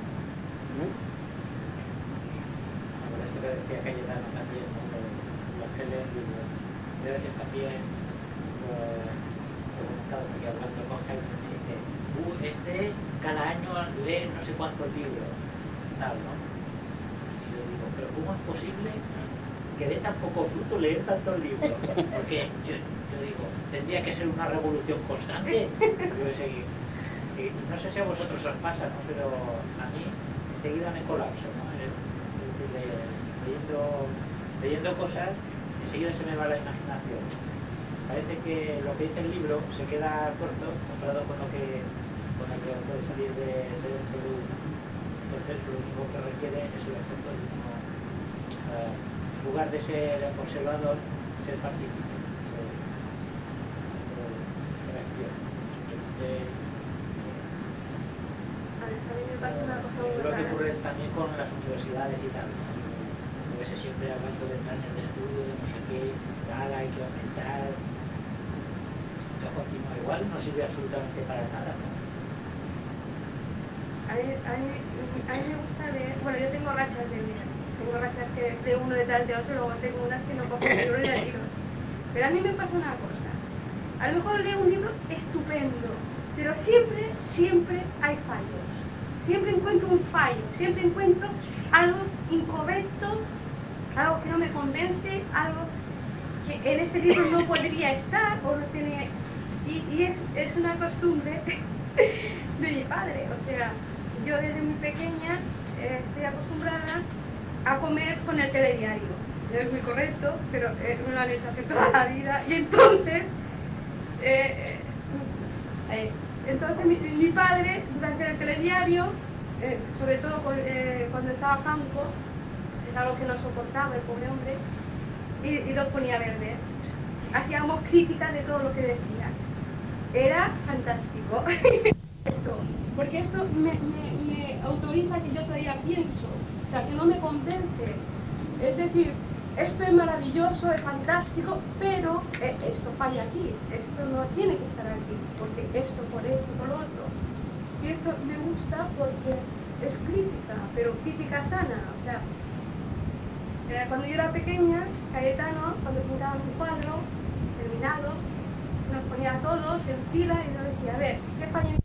Ahora esto que decía Cayetano también, ¿no? Los que leen libros. Debe que también, pues, he comentado porque hablando con gente me dice, uh, este cada año lee no sé cuántos libros, tal, ¿no? Y yo digo, pero ¿cómo es posible que dé tan poco fruto leer tantos libros? Porque yo, yo digo, tendría que ser una revolución constante. Yo he seguido. Y que no sé si a vosotros os pasa, ¿no? Pero a mí enseguida me colapso, ¿no? Es decir, leyendo, leyendo cosas, enseguida se me va la imaginación. Parece que lo que dice el libro se queda corto comparado con lo que, con lo que puede salir de, de dentro de uno. Entonces lo único que requiere es el efecto de uno, uh, en lugar de ser observador, ser partícipe. Lo que ocurre también con las universidades y tal. Debe ser siempre hablando de planes de estudio, de no sé qué, tal, hay que aumentar. Esto continúa igual, no sirve absolutamente para nada, ¿no? A mí, a, mí, a mí me gusta leer, bueno, yo tengo rachas de leer, tengo rachas que leo uno detrás de otro, luego tengo unas que no cojo el libro y la tiro. Pero a mí me pasa una cosa, a lo mejor leo un libro estupendo, pero siempre, siempre hay fallos. Siempre encuentro un fallo, siempre encuentro algo incorrecto, algo que no me convence, algo que en ese libro no podría estar o no tiene... Y, y es, es una costumbre de mi padre, o sea, yo desde muy pequeña eh, estoy acostumbrada a comer con el telediario. No es muy correcto, pero eh, me lo han hecho hace toda la vida y entonces... Eh, eh, Entonces mi, mi padre, durante el telediario, eh, sobre todo con, eh, cuando estaba Campo, es algo que no soportaba el pobre hombre, y, y lo ponía verde. Hacíamos críticas de todo lo que decía. Era fantástico. Porque esto me, me, me autoriza que yo todavía pienso, o sea, que no me convence. Es decir, esto es maravilloso, es fantástico, pero eh, esto falla aquí, esto no tiene que estar aquí, porque esto por esto, por lo otro. Y esto me gusta porque es crítica, pero crítica sana, o sea, eh, cuando yo era pequeña, Cayetano, cuando pintaba un cuadro terminado, nos ponía a todos en fila y yo decía, a ver, ¿qué falla en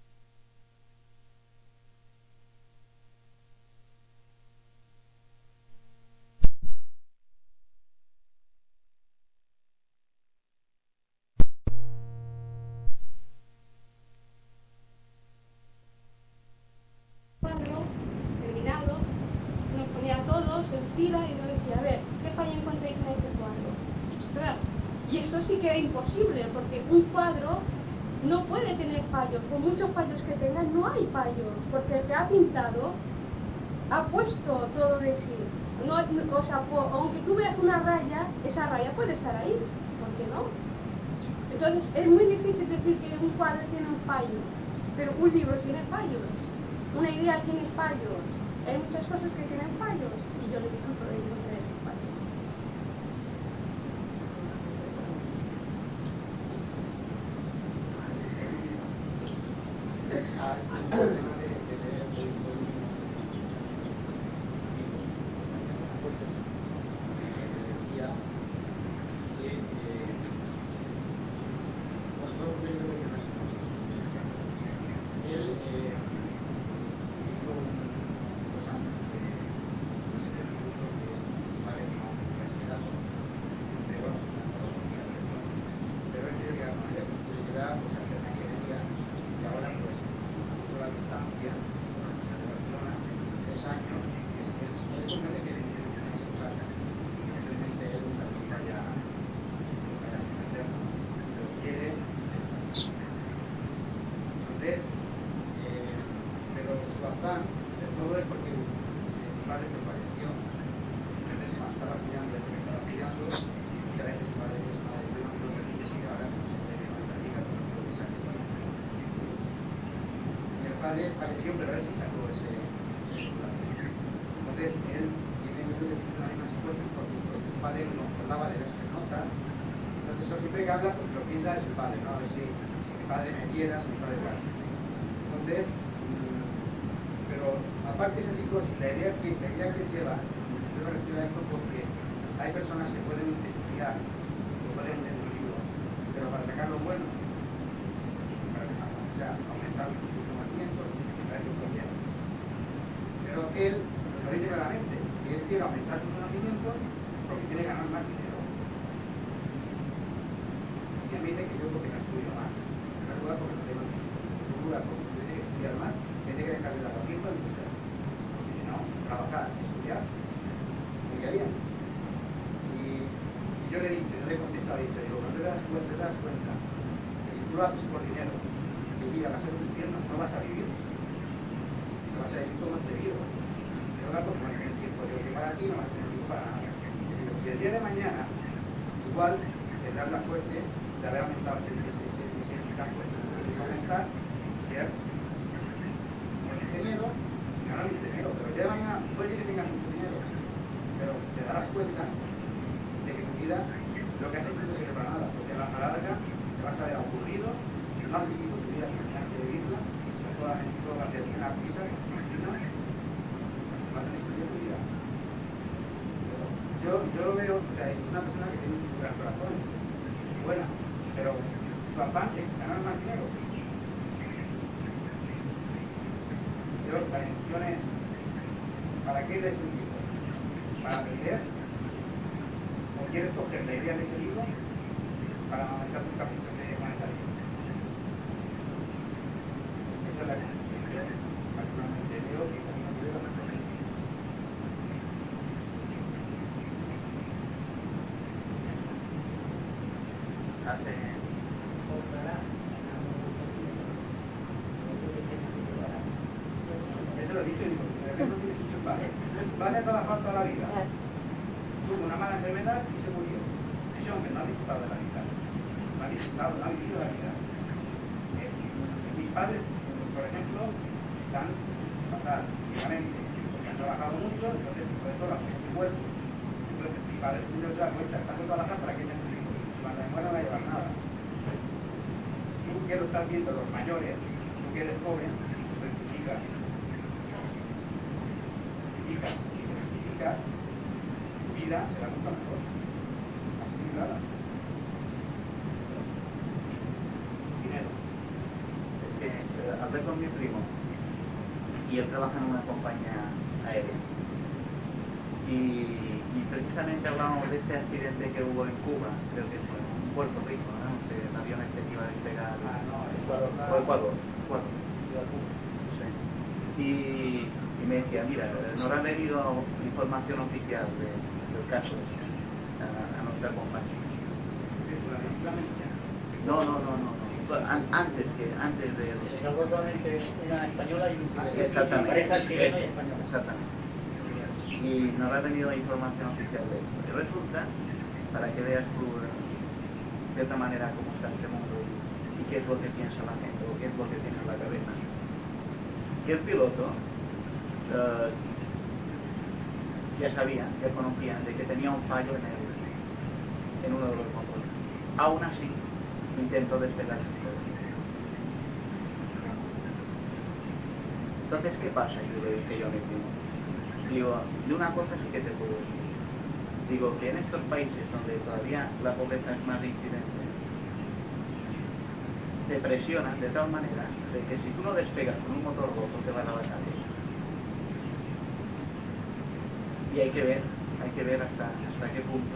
cuadro terminado, nos ponía a todos en fila y yo decía, a ver, ¿qué fallo encontráis en este cuadro? Ostras, y eso sí que era imposible, porque un cuadro no puede tener fallos, por muchos fallos que tenga no hay fallos, porque el que ha pintado ha puesto todo de sí. No, o sea, por, aunque tú veas una raya, esa raya puede estar ahí, ¿por qué no? Entonces es muy difícil decir que un cuadro tiene un fallo, pero un libro tiene fallos. Una idea tiene fallos, hay muchas cosas que tienen fallos y yo le disfruto de encontrar ese fallo. Falleció, pero él sí sacó ese, ese titulación. Entonces, él tiene miedo de que es una misma situación porque, porque su padre nos acordaba de verse notas. Entonces, él siempre que habla, pues lo piensa de su padre, ¿no? A ver si, si mi padre me viera, si mi padre me viera. Entonces, mmm, pero aparte de esa psicosis, la idea que, la idea que él lleva, yo me refiero a esto porque hay personas que pueden estudiar, que pueden leer un libro, pero para sacar lo bueno, o sea, aumentar sus conocimientos, pero él lo dice claramente, que él quiere aumentar sus conocimientos porque quiere ganar más dinero. Y él me dice que yo porque no estudio más, en primer lugar porque no tengo tiempo, en segundo estudiar, porque si tuviese que estudiar más, tendría que dejar de dar tiempo a estudiar. Porque si no, trabajar, estudiar, me iría bien. Y yo le he dicho, yo le he contestado, he dicho, digo, cuando te das cuenta, te das cuenta que si tú lo haces por dinero, tu vida va a ser un infierno, no vas a vivir. No vas a vivir como has debido. Pero claro, porque no vas a tener tiempo de ocio para ti, no vas a tener tiempo para nada. Y el día de mañana, igual tendrás la suerte de haber aumentado ese, ese, ese, ese, ese campo que puedes aumentar y ser un ingeniero, y no un ingeniero, pero el día de mañana puede ser que tengas mucho dinero, pero te darás cuenta de que tu vida, lo que has hecho no sirve para nada, porque a la larga te vas a ver aburrido, no has vivido tu vida como tenías que vivirla, sino toda, todo va a ser bien a prisa, pues no encima, pues no va a tener sentido tu vida. Yo, yo lo veo, o sea, es una persona que tiene un gran corazón, es buena, pero su afán es ganar más dinero. Yo, la discusión es, ¿para qué lees un libro? ¿Para aprender? ¿O quieres coger la idea de ese libro para aumentar tus caprichos de monetario? Esa es la conclusión. Yo, particularmente, veo que también no quiero más coger. Hace... Ya se lo he dicho, digo, de no tiene sitio en Vale. Vale ha trabajado toda la vida. Tuvo una mala enfermedad y se murió. Ese hombre no ha disfrutado de la vida. No ha disfrutado, no ha vivido la vida. Eh, mis padres, por ejemplo, están fatal físicamente, porque han trabajado mucho, entonces por eso la puso su cuerpo. Entonces mi padre no se da cuenta, tanto trabajar para que me sirve. Cuando me muera no va a llevar nada. Tú que lo estás viendo los mayores, tú que eres joven, pues tu chica, chica, y si rectificas, tu vida será mucho mejor. Así de clara. Dinero. Es que eh, hablé con mi primo y él trabaja en una compañía aérea. Y, y precisamente hablábamos de este accidente que hubo en Cuba, creo que fue en Puerto Rico, ¿no? O sea, el avión este que iba a despegar. Ah, no, Ecuador. O Ecuador. Ecuador. Sí. Y, y me decía, mira, nos ha venido información oficial de, del caso a, a nuestra compañía. No, no, no, no. no. An, antes que antes de Se salvó solamente una española y un chileno. Exactamente. Pareja chileno y española. Exactamente. Y nos ha venido información oficial de esto. Y resulta, para que veas tú, de cierta manera, cómo está este mundo y, y qué es lo que piensa la gente o qué es lo que tiene en la cabeza, que el piloto eh, ya sabía, ya conocía de que tenía un fallo en, el, en uno de los motores. Aún así, intentó despegar. Entonces, ¿qué pasa? Yo le dije yo a mi primo. Digo, de una cosa sí que te puedo decir. Digo que en estos países donde todavía la pobreza es más incidente, te presionan de tal manera de que si tú no despegas con un motor roto te van a la calle. Y hay que ver, hay que ver hasta, hasta qué punto.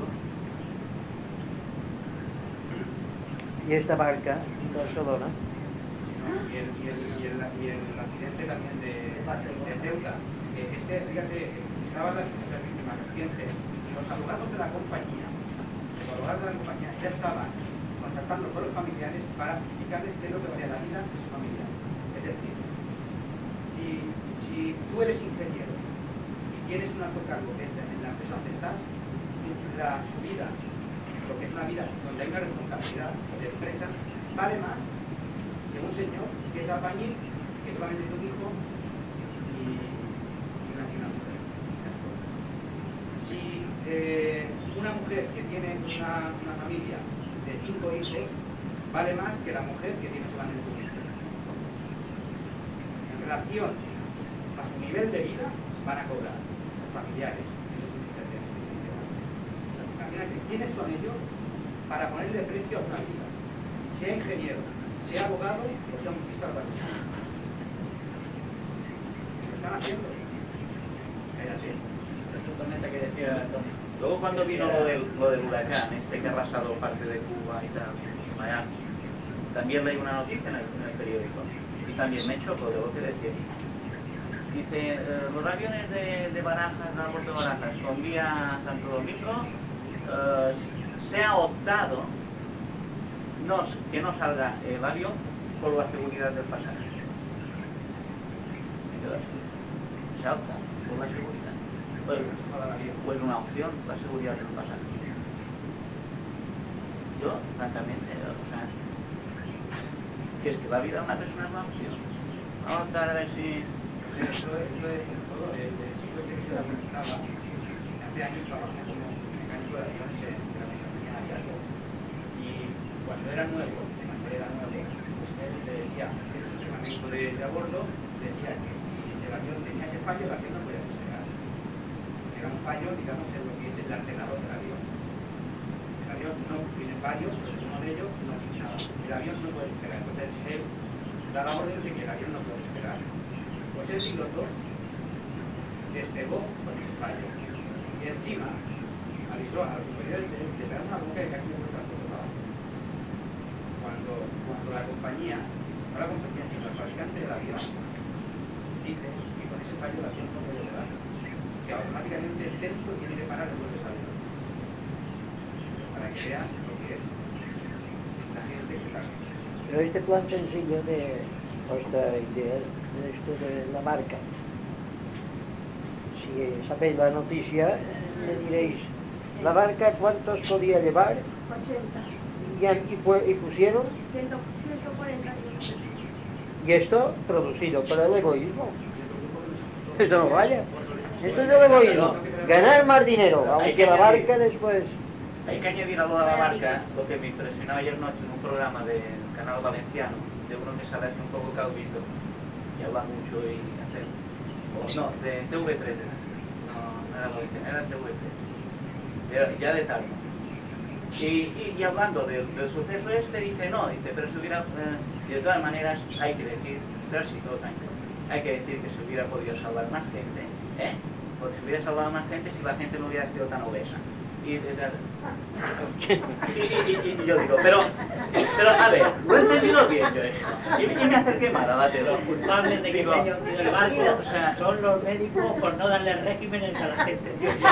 Y esta barca en Barcelona. Y el, y el, y el, y el accidente también de, de Ceuta. Este, fíjate, estaban las víctimas recientes. Los abogados de la compañía, los abogados de la compañía ya estaban contactando con los familiares para explicarles qué es lo que valía la vida de su familia. Es decir, si, si tú eres ingeniero y tienes una cargo en la empresa donde estás, la, su vida, lo que es una vida donde hay una responsabilidad de empresa, vale más que un señor que es albañil, que solamente tiene un hijo y, y una, y una mujer. Las cosas. Si eh, una mujer que tiene una, una familia de cinco hijos vale más que la mujer que tiene solamente un hijo. En relación a su nivel de vida van a cobrar los familiares esas indicaciones que tienen. Imagínate, ¿quiénes son ellos para ponerle precio a una vida? Sea ingeniero, sea abogado o sea un fiscal barbudo. Lo están haciendo. Cállate. Absolutamente que decía Tony. Luego cuando vino lo del, lo del huracán, este que ha arrasado parte de Cuba y tal, Miami, también leí una noticia en el, en el periódico, y también me chocó de lo que decía. Dice, eh, los aviones de, de Barajas, del aeropuerto de Barajas, con vía a Santo Domingo, eh, se ha optado no, que no salga el avión por la seguridad del pasajero. Se opta por la seguridad. Pues, pues una opción, la seguridad del pasajero. Yo, francamente, o sea, que es que la vida de una persona es una opción. Vamos a optar a ver si... Esto es todo. El chico este que yo la comentaba, hace años trabajó como mecánico de aviones de la compañía Ariadne. Y cuando era nuevo, cuando era nuevo, pues él le decía, el entrenamiento de, de a bordo, decía que si el avión tenía ese fallo, el avión no podía despegar. Era un fallo, digamos, en lo que es el ordenador del avión. El avión no tiene varios, pero uno de ellos no tiene nada. El avión no puede despegar. Entonces él da la orden de que el avión no puede despegar. Pues el piloto despegó con ese fallo. Y encima avisó a los superiores de, de pegar una bronca que casi me cuesta todo abajo. Cuando, cuando la compañía, no la compañía sino el fabricante del avión, dice que con ese fallo el avión no puede volar, que automáticamente el técnico tiene que parar el vuelo de salida. Para que veas lo que es la gente que está aquí. Pero este plan sencillo de, o esta idea de esto de la marca, si sabéis la noticia, me diréis, ¿la barca cuántos podía llevar? ochenta. Y, y, y pusieron, ciento cuarenta. y esto producido por el egoísmo. Esto no vaya. Esto es el egoísmo. Ganar más dinero, aunque la barca después... Hay que añadir a lo de la barca lo que me impresionó ayer noche en un programa del canal valenciano, de uno que sale así un poco calvito y habla mucho y hace... No, de T V tres era. No, no era valenciano, era T V tres. Era ya de tarde. Y, y, y hablando del, del suceso este, dice, no, dice, pero si hubiera... Eh, de todas maneras hay que decir, pero sí, todo tranquilo, hay que decir que se hubiera podido salvar más gente, ¿eh? Porque se hubiera salvado más gente si la gente no hubiera sido tan obesa. Y, y, y, y, y yo digo, pero, pero a ver, lo he entendido bien yo eso. Y, y me acerqué mal a la tele. Los culpables de que Digo, se haya hundido el barco, o sea, son los médicos por no darle regímenes a la gente.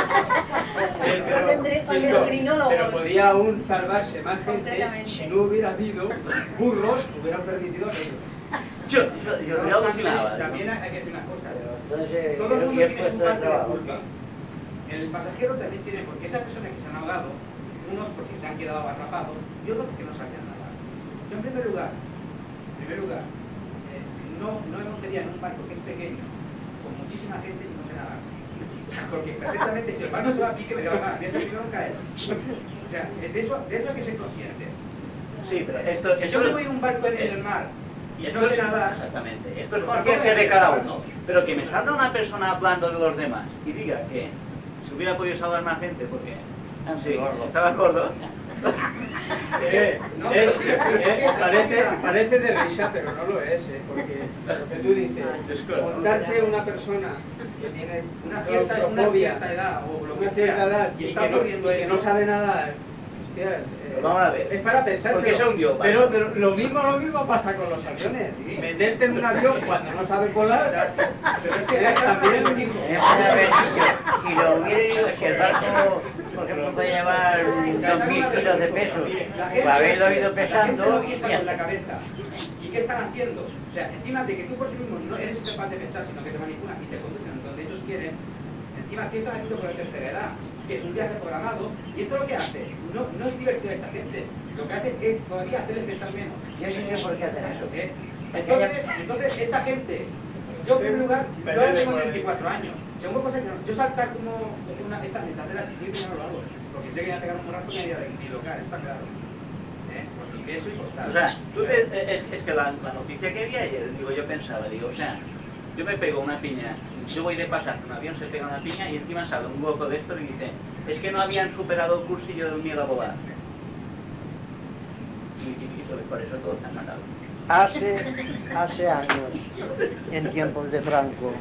Pero podía aún salvarse más gente si no hubiera habido burros que hubieran permitido aquello. Yo, yo, yo, yo alucinaba. También hay que decir una cosa. Entonces, Todo el mundo yo he tiene su puesto el parte de trabajo. culpa. El pasajero también tiene, porque esas personas que se han ahogado, unos porque se han quedado atrapados y otros porque no sabían nadar. Yo en primer lugar, en primer lugar, eh, no, no me montaría en un barco que es pequeño, con muchísima gente si no sé nadar. Porque perfectamente, si el barco se va a pique, me va a ganar, me voy a caer. O sea, de eso, de eso hay que ser conscientes. Sí, pero esto, Si esto yo me voy en un barco en el mar y esto no sé es- nadar, Exactamente, esto es conciencia de cada uno. Pero que me salga una persona hablando de los demás y diga que se hubiera podido salvar más gente porque sí, estaba gordo. Eh, es, eh, parece, parece de risa, pero no lo es, eh, porque lo que tú dices, montarse una persona que tiene una cierta, una claustrofobia, cierta edad o lo que una cierta sea, edad y y está que no, ocurriendo y que no eso, sabe nadar, hostia, eh, Vamos a ver. es para pensar. Porque se hundió, vale. Pero, pero lo mismo lo mismo pasa con los aviones. Sí. Meterte en un avión cuando no sabes volar. pero es que Eh, también también dijo, Eh, a ver, si, si lo hubiera ido, si el barco, por ejemplo, puede llevar dos mil kilos de peso, la gente, para haberlo ido la gente pesando, lo piensa ya con la cabeza. ¿Y qué están haciendo? O sea, encima de que tú por ti mismo no eres capaz de pensar, sino que te manipulan y te conducen donde ellos quieren, encima, ¿qué están haciendo con la tercera edad? Que es un viaje programado, y esto lo que hace, no, no es divertir a esta gente, lo que hace es todavía hacerles pensar menos. yo sí sé por qué hacen eso. ¿Eh? Entonces, entonces, esta gente, yo en primer lugar, yo ahora tengo veinticuatro años, según cosa que no, yo saltar como una, esta mensajeras y yo no lo hago, porque sé que voy a pegar un morrazo y me voy a equivocar, está claro. ¿Eh? Por mi peso y por tal. O sea, tú te, es, es que la, la noticia que vi ayer, digo, yo pensaba, digo, o sea, yo me pego una piña, yo voy de pasaje, un avión se pega una piña y encima sale un loco de esto y dice, es que no habían superado el cursillo del miedo a volar. Y, y, y por eso todos se han matado. Hace, hace años, en tiempos de Franco,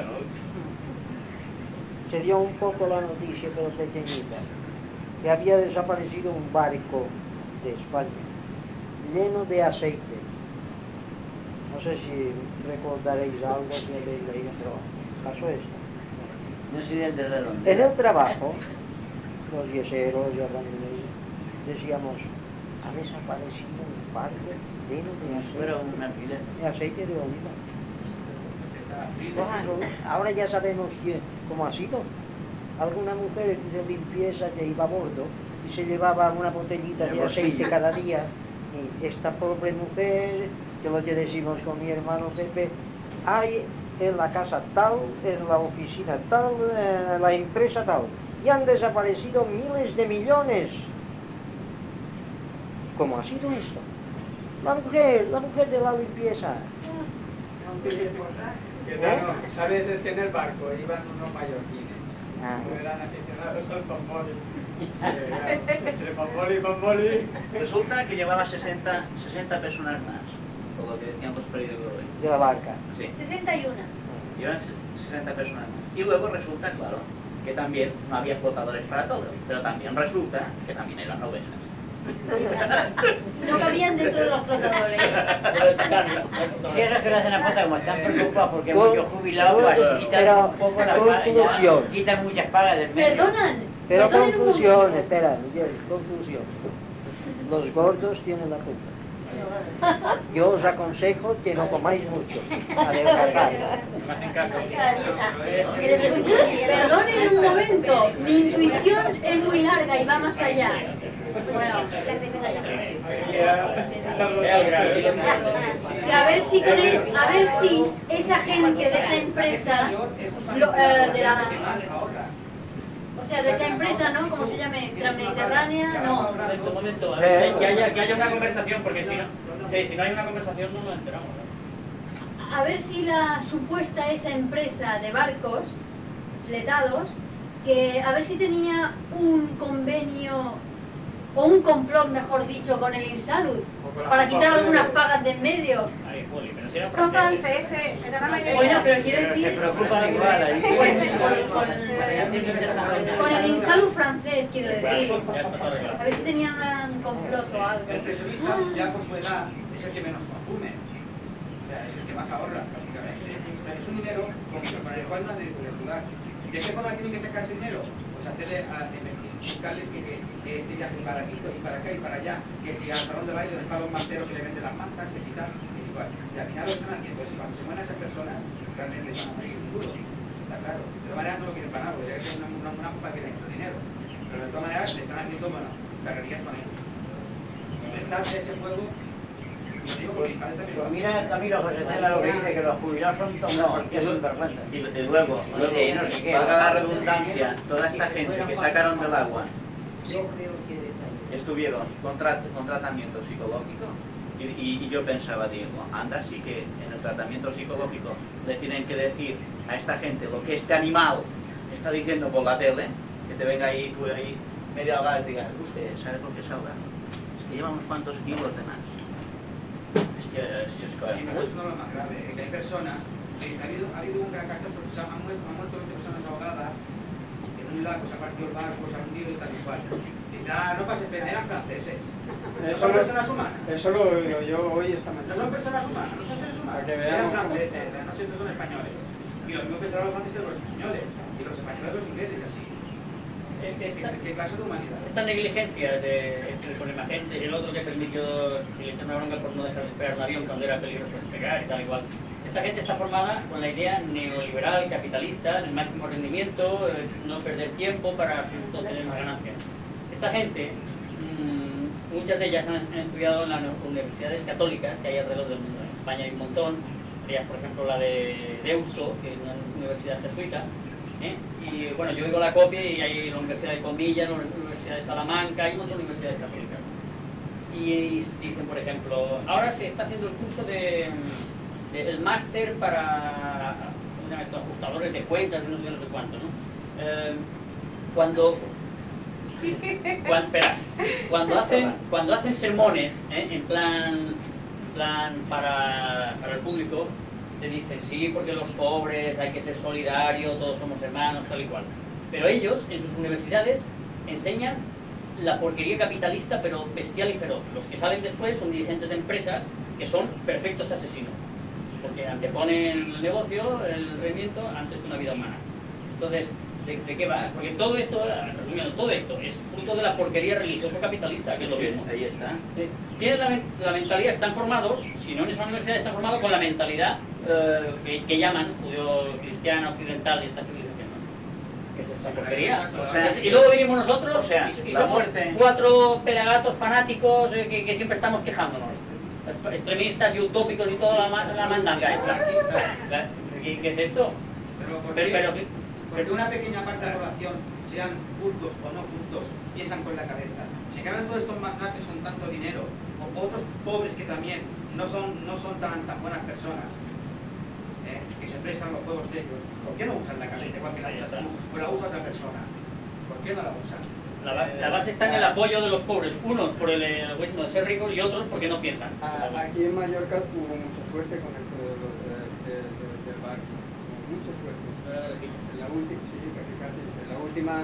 se dio un poco la noticia, pero pequeñita, que había desaparecido un barco de España, lleno de aceite. no sé si recordaréis algo que habéis leído, pero pasó esto. No sé desde dónde. En el trabajo, los yeseros y albañiles, decíamos, ha desaparecido un parque lleno de Fuera aceite, un alquiler. de aceite de oliva. Claro, ahora ya sabemos quién, cómo ha sido. Alguna mujer de limpieza que iba a bordo y se llevaba una botellita de aceite cada día. Y esta pobre mujer, que lo que decimos con mi hermano Pepe, hay en la casa tal, en la oficina tal, en la empresa tal, y han desaparecido miles de millones. ¿Cómo ha sido esto? La mujer, la mujer de la limpieza. ¿Qué tal, no? ¿Sabes? Es que en el barco iban unos mallorquines. Ah. No eran aficionados al pamboli. Entre pamboli y pamboli. Resulta que llevaba sesenta, sesenta personas más, por lo que decían los periódicos hoy. De la barca. Sí, sesenta y uno. llevan sesenta personas más. Y luego resulta, claro, que también no había flotadores para todo, pero también resulta que también eran ovejas. No cabían dentro de los flotadores. Si eso que lo hacen a falta, como están preocupados porque Con- muchos jubilados, con- pues, quitan pero, un poco la conclusión. paga, quitan muchas pagas del medio. Perdonan. Pero perdonen un conclusión, momento. espera, Miguel, conclusión. Los gordos tienen la culpa. Yo os aconsejo que no comáis mucho. Adelgazar. No me hacen caso. Perdonen un momento, mi intuición es muy larga y va más allá. Bueno, a ver si con el- a ver si esa gente de esa empresa, lo- eh, de la, o sea, de esa empresa, ¿no? ¿Cómo se llame? Transmediterránea, no. Un momento, un momento, a Eh. ver, que, haya, que haya una conversación, porque si no, sí, si no hay una conversación no nos enteramos. ¿no? A ver si la supuesta esa empresa de barcos fletados, que a ver si tenía un convenio o un complot, mejor dicho, con el Insalud para quitar algunas pagas de en medio. Ay, Juli, pero si eran Son franceses. franceses, era la mayoría. Bueno, pero quiero Pero se decir, preocupan igual ahí. pues con, con- con el Insalud francés, quiero decir. Ya está todo arreglado. A ver si tenían un complot o algo. El pensionista, ya por su edad, es el que menos consume. O sea, es el que más ahorra, prácticamente. O sea, es un dinero con- para el cual no hay de dudar. ¿De qué forma tienen que sacar ese dinero? Pues hacerle a fiscales que, que, que este viaje para aquí, y para acá y para allá. Que si al salón de baile les paga un mantero que le vende las mantas, que si tal, que si igual. Y al final lo están haciendo. Y cuando se mueran esas personas, realmente van a morir seguro. Está claro. De todas maneras no lo quieren para nada, porque ya que es una, una, una puta que le ha hecho dinero. Pero de todas maneras le están haciendo, bueno, carrerías con él. Está ese juego. Lo digo porque mi padre está Pues mira, Camilo José Cela lo que dice, que los jubilados son todos No, porque son sinvergüenzas. y, y luego, luego, Y no sé qué. valga la redundancia, toda esta gente que sacaron del agua Yo creo que estuvieron con, tra- con tratamiento psicológico y, y- y yo pensaba, digo, anda, sí que en el tratamiento psicológico le tienen que decir a esta gente lo que este animal está diciendo por la tele, que te venga ahí tú ahí medio ahogado y digas, usted, ¿sabe por qué se ahoga? Es que lleva unos cuantos kilos de más. Es que es, es que- Y no es lo más grave, que hay personas, que ha habido, ha habido un gran caso porque se han muerto, han muerto veinte personas ahogadas, en un lago se ha partido el barco, se ha hundido y tal y cual. Y ah, no pase pena, eran franceses. No Eso son lo- personas humanas. Eso lo oigo yo hoy esta No mañana. son personas humanas, no son seres humanos. Para que Eran veamos cómo- franceses, no son, no son españoles. Y lo mismo pensaron los franceses los españoles, y los españoles los ingleses, y así. Eh, ¿Qué, Esta, qué clase de humanidad? esta negligencia de este con el agente, el otro que permitió que le echaron una bronca por no dejar despegar un avión cuando era peligroso despegar y tal igual. Esta gente está formada con la idea neoliberal, capitalista, del máximo rendimiento, eh, no perder tiempo para obtener más ganancias. Esta gente, mmm, muchas de ellas han, han estudiado en las universidades católicas que hay alrededor del mundo. En España hay un montón, ellas, por ejemplo la de Deusto, que es una universidad jesuita. ¿Eh? Y bueno, yo digo la copia y hay la Universidad de Comillas, la Universidad de Salamanca, hay un montón de universidades católicas. Y, y dicen, por ejemplo, ahora se está haciendo el curso de, de- el máster para una- ajustadores de cuentas, no sé, no sé cuánto, ¿no? Eh, cuando, cuan- espera, cuando hacen, cuando hacen sermones, ¿eh? en plan, plan para, para el público, te dicen, sí, porque los pobres, hay que ser solidario, todos somos hermanos, tal y cual. Pero ellos, en sus universidades, enseñan la porquería capitalista, pero bestial y feroz. Los que salen después son dirigentes de empresas que son perfectos asesinos. porque anteponen el negocio, el rendimiento, antes que una vida humana. Entonces, ¿de, de qué va? Porque todo esto, resumiendo, todo esto es fruto de la porquería religiosa capitalista, que es lo mismo. Ahí está. Eh, Tienes la, la mentalidad, están formados, si no en esa universidad, están formados con la mentalidad eh, que, que llaman judío-cristiana, occidental de esta civilización, ¿no? Que es esta porquería. O sea, y luego venimos nosotros, o sea, y, y la somos muerte. cuatro pelagatos fanáticos eh, que, que siempre estamos quejándonos. Extremistas y utópicos y toda la, ma- la mandanga esta. ¿Qué, ¿Qué es esto? Pero ¿por Pero, qué? pero, Porque una pequeña parte de la población, sean cultos o no cultos, piensan con la cabeza. En cambio, todos estos magnates con tanto dinero, o otros pobres que también no son, no son tan, tan buenas personas, ¿eh? que se prestan los juegos de ellos, ¿por qué no usan la cabeza igual que la usas tú? O la usa otra persona. ¿Por qué no la usan? La base, la base está en el apoyo de los pobres, unos por el egoísmo de ser ricos y otros porque no piensan. A- Aquí en Mallorca hubo mucha suerte con esto de los, de- de- de- del barco, mucha suerte. En la última, sí, casi, casi, en la última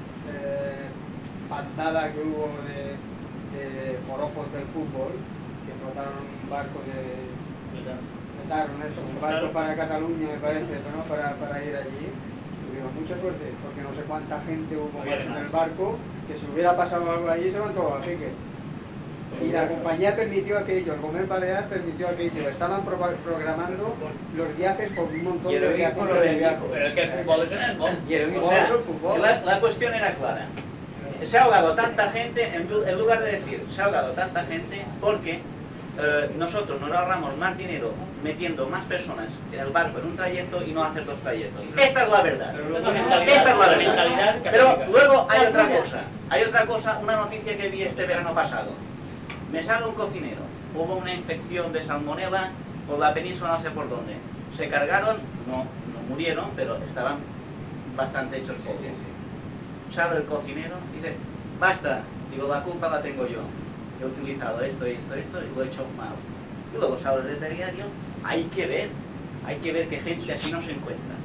eh, patada que hubo de, de forofos del fútbol, que flotaron un barco de... Flotaron eso, un barco para Cataluña, me parece, ¿no? para, para ir allí. Tuvieron mucha suerte, porque no sé cuánta gente hubo más en el barco, que si hubiera pasado algo allí se van todos a pique. Y la compañía permitió aquello, el Gómez Balear permitió aquello. Estaban pro programando los viajes por un montón Y el de viajes. equipo lo de viajes. Pero es que el fútbol es en el mundo. Y el- O o sea, sea, es el fútbol. la, la cuestión era clara. Se ha ahogado tanta gente, en, lu- en lugar de decir, se ha ahogado tanta gente porque eh, nosotros nos ahorramos más dinero metiendo más personas en el barco en un trayecto y no hacer dos trayectos. Esta es la verdad. Esta es la mentalidad, Esta es la la verdad. mentalidad Pero católica. luego hay La otra tuya. cosa. Hay otra cosa, una noticia que vi este verano pasado. Me sale un cocinero. Hubo una infección de salmonela por la península, no sé por dónde. Se cargaron, no, no murieron, pero estaban bastante hechos polvo. Sale el cocinero y dice, basta, digo, la culpa la tengo yo. He utilizado esto, esto, esto y lo he hecho mal. Y luego sale el veterinario, hay que ver, hay que ver que gente así no se encuentra.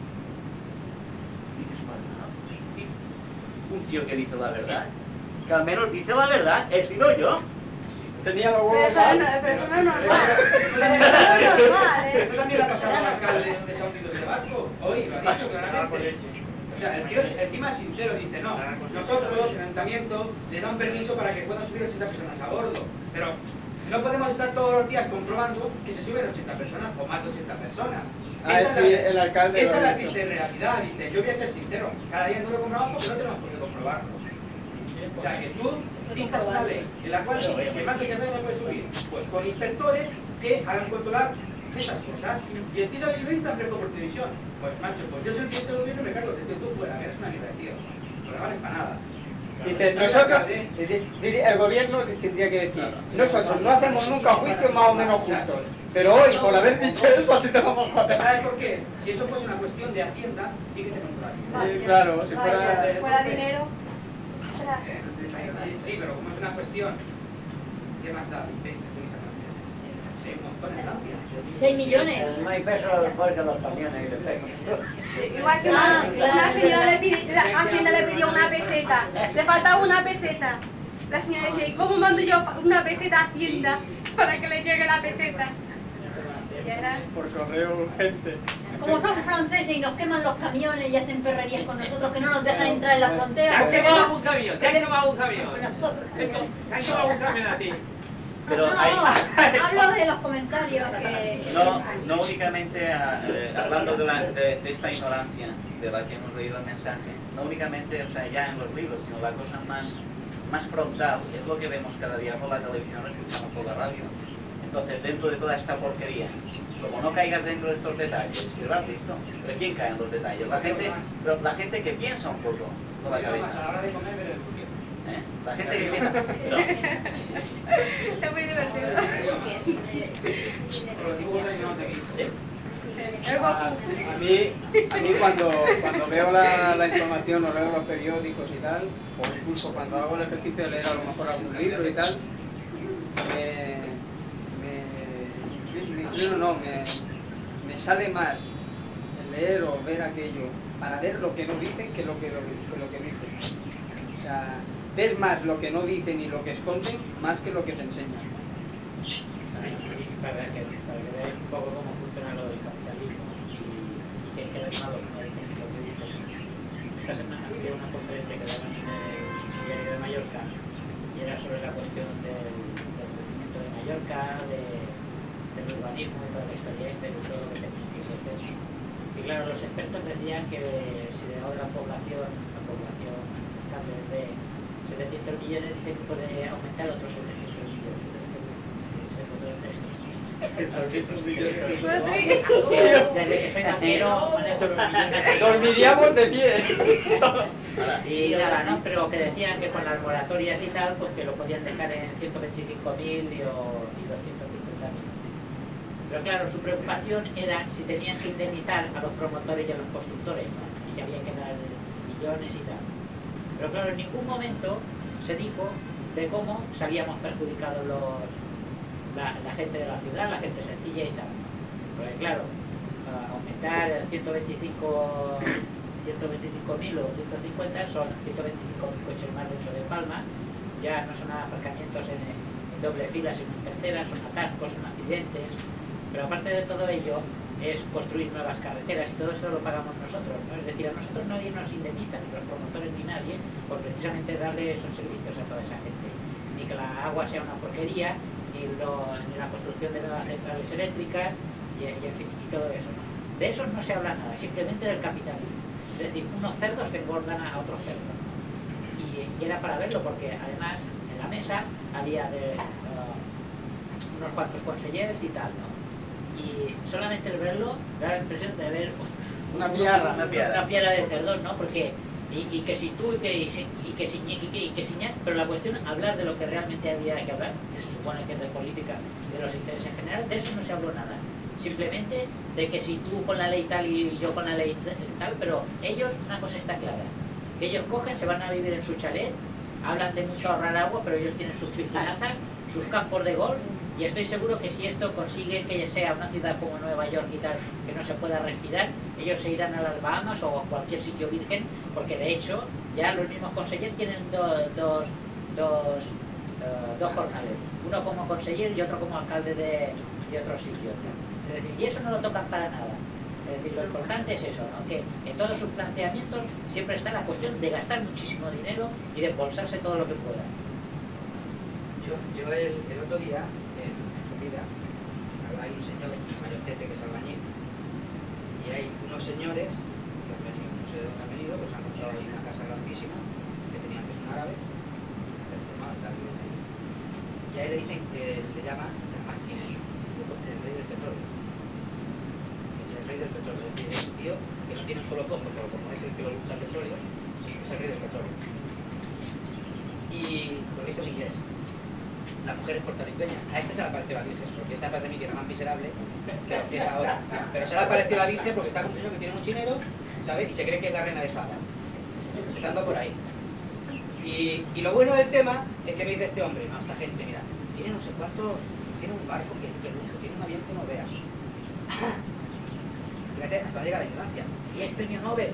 Y dices, bueno, y un tío que dice la verdad, que al menos dice la verdad, he sido yo. Tenía los Pero huevos eso, no, mal. pero eso no es normal. Pero eso no es normal. ¿eh? Eso también le ha pasado al alcalde de San Unidos del Barco. Hoy lo ha dicho claramente. O sea, el tío es encima sincero, dice, no, nosotros, el ayuntamiento, le dan permiso para que puedan subir ochenta personas a bordo. Pero no podemos estar todos los días comprobando que se suben ochenta personas o más de ochenta personas. Ah, Esta sí, es la- el alcalde Esta lo es la ha dicho. triste realidad, dice, yo voy a ser sincero, cada día no lo comprobamos porque no tenemos por qué comprobarlo. O sea, que tú dictas una ley en la cual dices que más de que no puede subir, pues con inspectores que hagan controlar esas cosas. Y el tío lo dice tan fresco por televisión. Pues macho, pues yo soy el presidente del gobierno y me cargo de tío, tú fuera, eres una mierda, tío. No le vales para nada. Dice, nosotros, dice, dice, el gobierno tendría que decir, nosotros no hacemos nunca juicios más o menos justos, pero hoy, por haber dicho eso, a ti te vamos a joder. ¿Sabes por qué? Si eso fuese una cuestión de Hacienda, sí que te controlaría. Sí, claro, si Vaya, fuera... fuera dinero. será- ¿Eh? Sí, sí, pero como es una cuestión, ¿qué más da? veinte, sí, un montón en Francia. seis millones. No hay peso después de los camiones y de pesos. Igual que Ah, una, claro. una señora le pidió, la Hacienda le pidió una peseta, le faltaba una peseta. La señora decía, ¿y cómo mando yo una peseta a Hacienda para que le llegue la peseta? Y era, Por correo urgente. Como son franceses y nos queman los camiones y hacen perrerías con nosotros que no nos dejan entrar en la Te frontera. han porque quemado no- un camión, te han quemado un camión. Te han quemado un camión a ti. Pero no, hay... hablo de los comentarios que... No, no únicamente a- eh, hablando de, la- de- de esta ignorancia de la que hemos leído el mensaje, no únicamente, o sea, ya en los libros, sino la cosa más, más frontal, es lo que vemos cada día por la televisión, lo escuchamos por la radio. Entonces, dentro de toda esta porquería, como no caigas dentro de estos detalles, y lo has visto, pero ¿quién cae en los detalles? La gente, pero la gente que piensa un poco con la a la cabeza. hora de comer, ver el buque. ¿Eh? La gente que piensa... No. es muy divertido. Por los dibujos animados de aquí. El A, Goku. a mí, a mí cuando, cuando veo la, la información o leo los periódicos y tal, o incluso cuando hago el ejercicio de leer a lo mejor algún libro y tal, me, me, me inclino, no, me, me sale más el leer o ver aquello para ver lo que no dicen que lo que, lo, que lo que dicen. O sea, ves más lo que no dicen y lo que esconden más que lo que te enseñan. para que, para que veáis un poco cómo funciona lo del capitalismo y, y que quede claro, como dicen lo que dices. Esta semana había una conferencia que daban en el diario de Mallorca y era sobre la cuestión del, del crecimiento de Mallorca, de, del urbanismo y toda la historia esta y de todo lo que tenía que crecer. Y claro, los expertos decían que si de ahora la población, la población está desde setecientos millones, dicen que puede aumentar otros setecientos millones. setecientos millones. Desde que soy vaquero, Dormiríamos de pie. Y nada, ¿no? Pero que decían que con las moratorias y tal, pues que lo podían dejar en ciento veinticinco mil y, y doscientos cincuenta mil. Pero claro, su preocupación era si tenían que indemnizar a los promotores y a los constructores, ¿no? Y que había que dar millones y tal. Pero claro, en ningún momento se dijo de cómo salíamos perjudicados los, la, la gente de la ciudad, la gente sencilla y tal. Porque claro, uh, aumentar ciento veinticinco mil o ciento cincuenta son ciento veinticinco mil coches más dentro de Palma, ya no son aparcamientos en, en doble fila sino en tercera, son atascos, son accidentes, pero aparte de todo ello es construir nuevas carreteras y todo eso lo pagamos nosotros, ¿no? Es decir, a nosotros nadie nos indemniza, ni los promotores ni nadie, por precisamente darle esos servicios a toda esa gente, ni que la agua sea una porquería, ni, lo, ni la construcción de nuevas centrales eléctricas y, y, en fin, y todo eso, ¿no? De eso no se habla nada, simplemente del capitalismo. Es decir, unos cerdos que engordan a otros cerdos. Y, y era para verlo porque además en la mesa había de, uh, unos cuantos consejeros y tal, ¿no? Y solamente el verlo da la impresión de ver una piara, una, una piara de cerdos, ¿no? Porque y, y que si tú y que, y, y que si ñe, y que, y que si ñe, pero la cuestión hablar de lo que realmente había que hablar, que se supone que es de política, de los intereses en general, de eso no se habló nada. Simplemente de que si tú con la ley tal y yo con la ley tal, pero ellos, una cosa está clara, que ellos cogen, se van a vivir en su chalet, hablan de mucho ahorrar agua, pero ellos tienen sus piscinazas, sus campos de golf, y estoy seguro que si esto consigue que sea una ciudad como Nueva York y tal, que no se pueda respirar, ellos se irán a las Bahamas o a cualquier sitio virgen, porque de hecho ya los mismos consejeros tienen do, dos, dos, uh, dos jornales, uno como conseller y otro como alcalde de, de otros sitios, ¿no? Es decir, y eso no lo tocan para nada. Es decir, lo importante es eso, ¿no? Que en todos sus planteamientos siempre está la cuestión de gastar muchísimo dinero y de embolsarse todo lo que pueda. Yo, yo el, el otro día, en, en su vida, hay un señor, mayorcete, que es albañil, y hay unos señores que han venido, no sé de dónde han venido, pues han comprado ahí una casa grandísima, que tenía antes un árabe, y ahí le dicen que le llaman el martinero, el rey del petróleo. Es el rey del petróleo, es decir, es un tío que no tiene un solo pozo, pero como es el que le gusta el petróleo, es el rey del petróleo. Y por lo visto es inglés. La mujer es puertorriqueña. A esta se le apareció la Virgen, porque esta parece mi tierra más miserable que lo que es ahora. Pero se le apareció la Virgen porque está con un señor que tiene un chinero, ¿sabes? Y se cree que es la reina de Saba. Empezando por ahí. Y, y lo bueno del tema es que me dice este hombre, no, esta gente, mira, tiene no sé cuántos, tiene un barco que, que lujo, tiene un avión que no veas. Fíjate, hasta llega la ignorancia. Y es premio Nobel.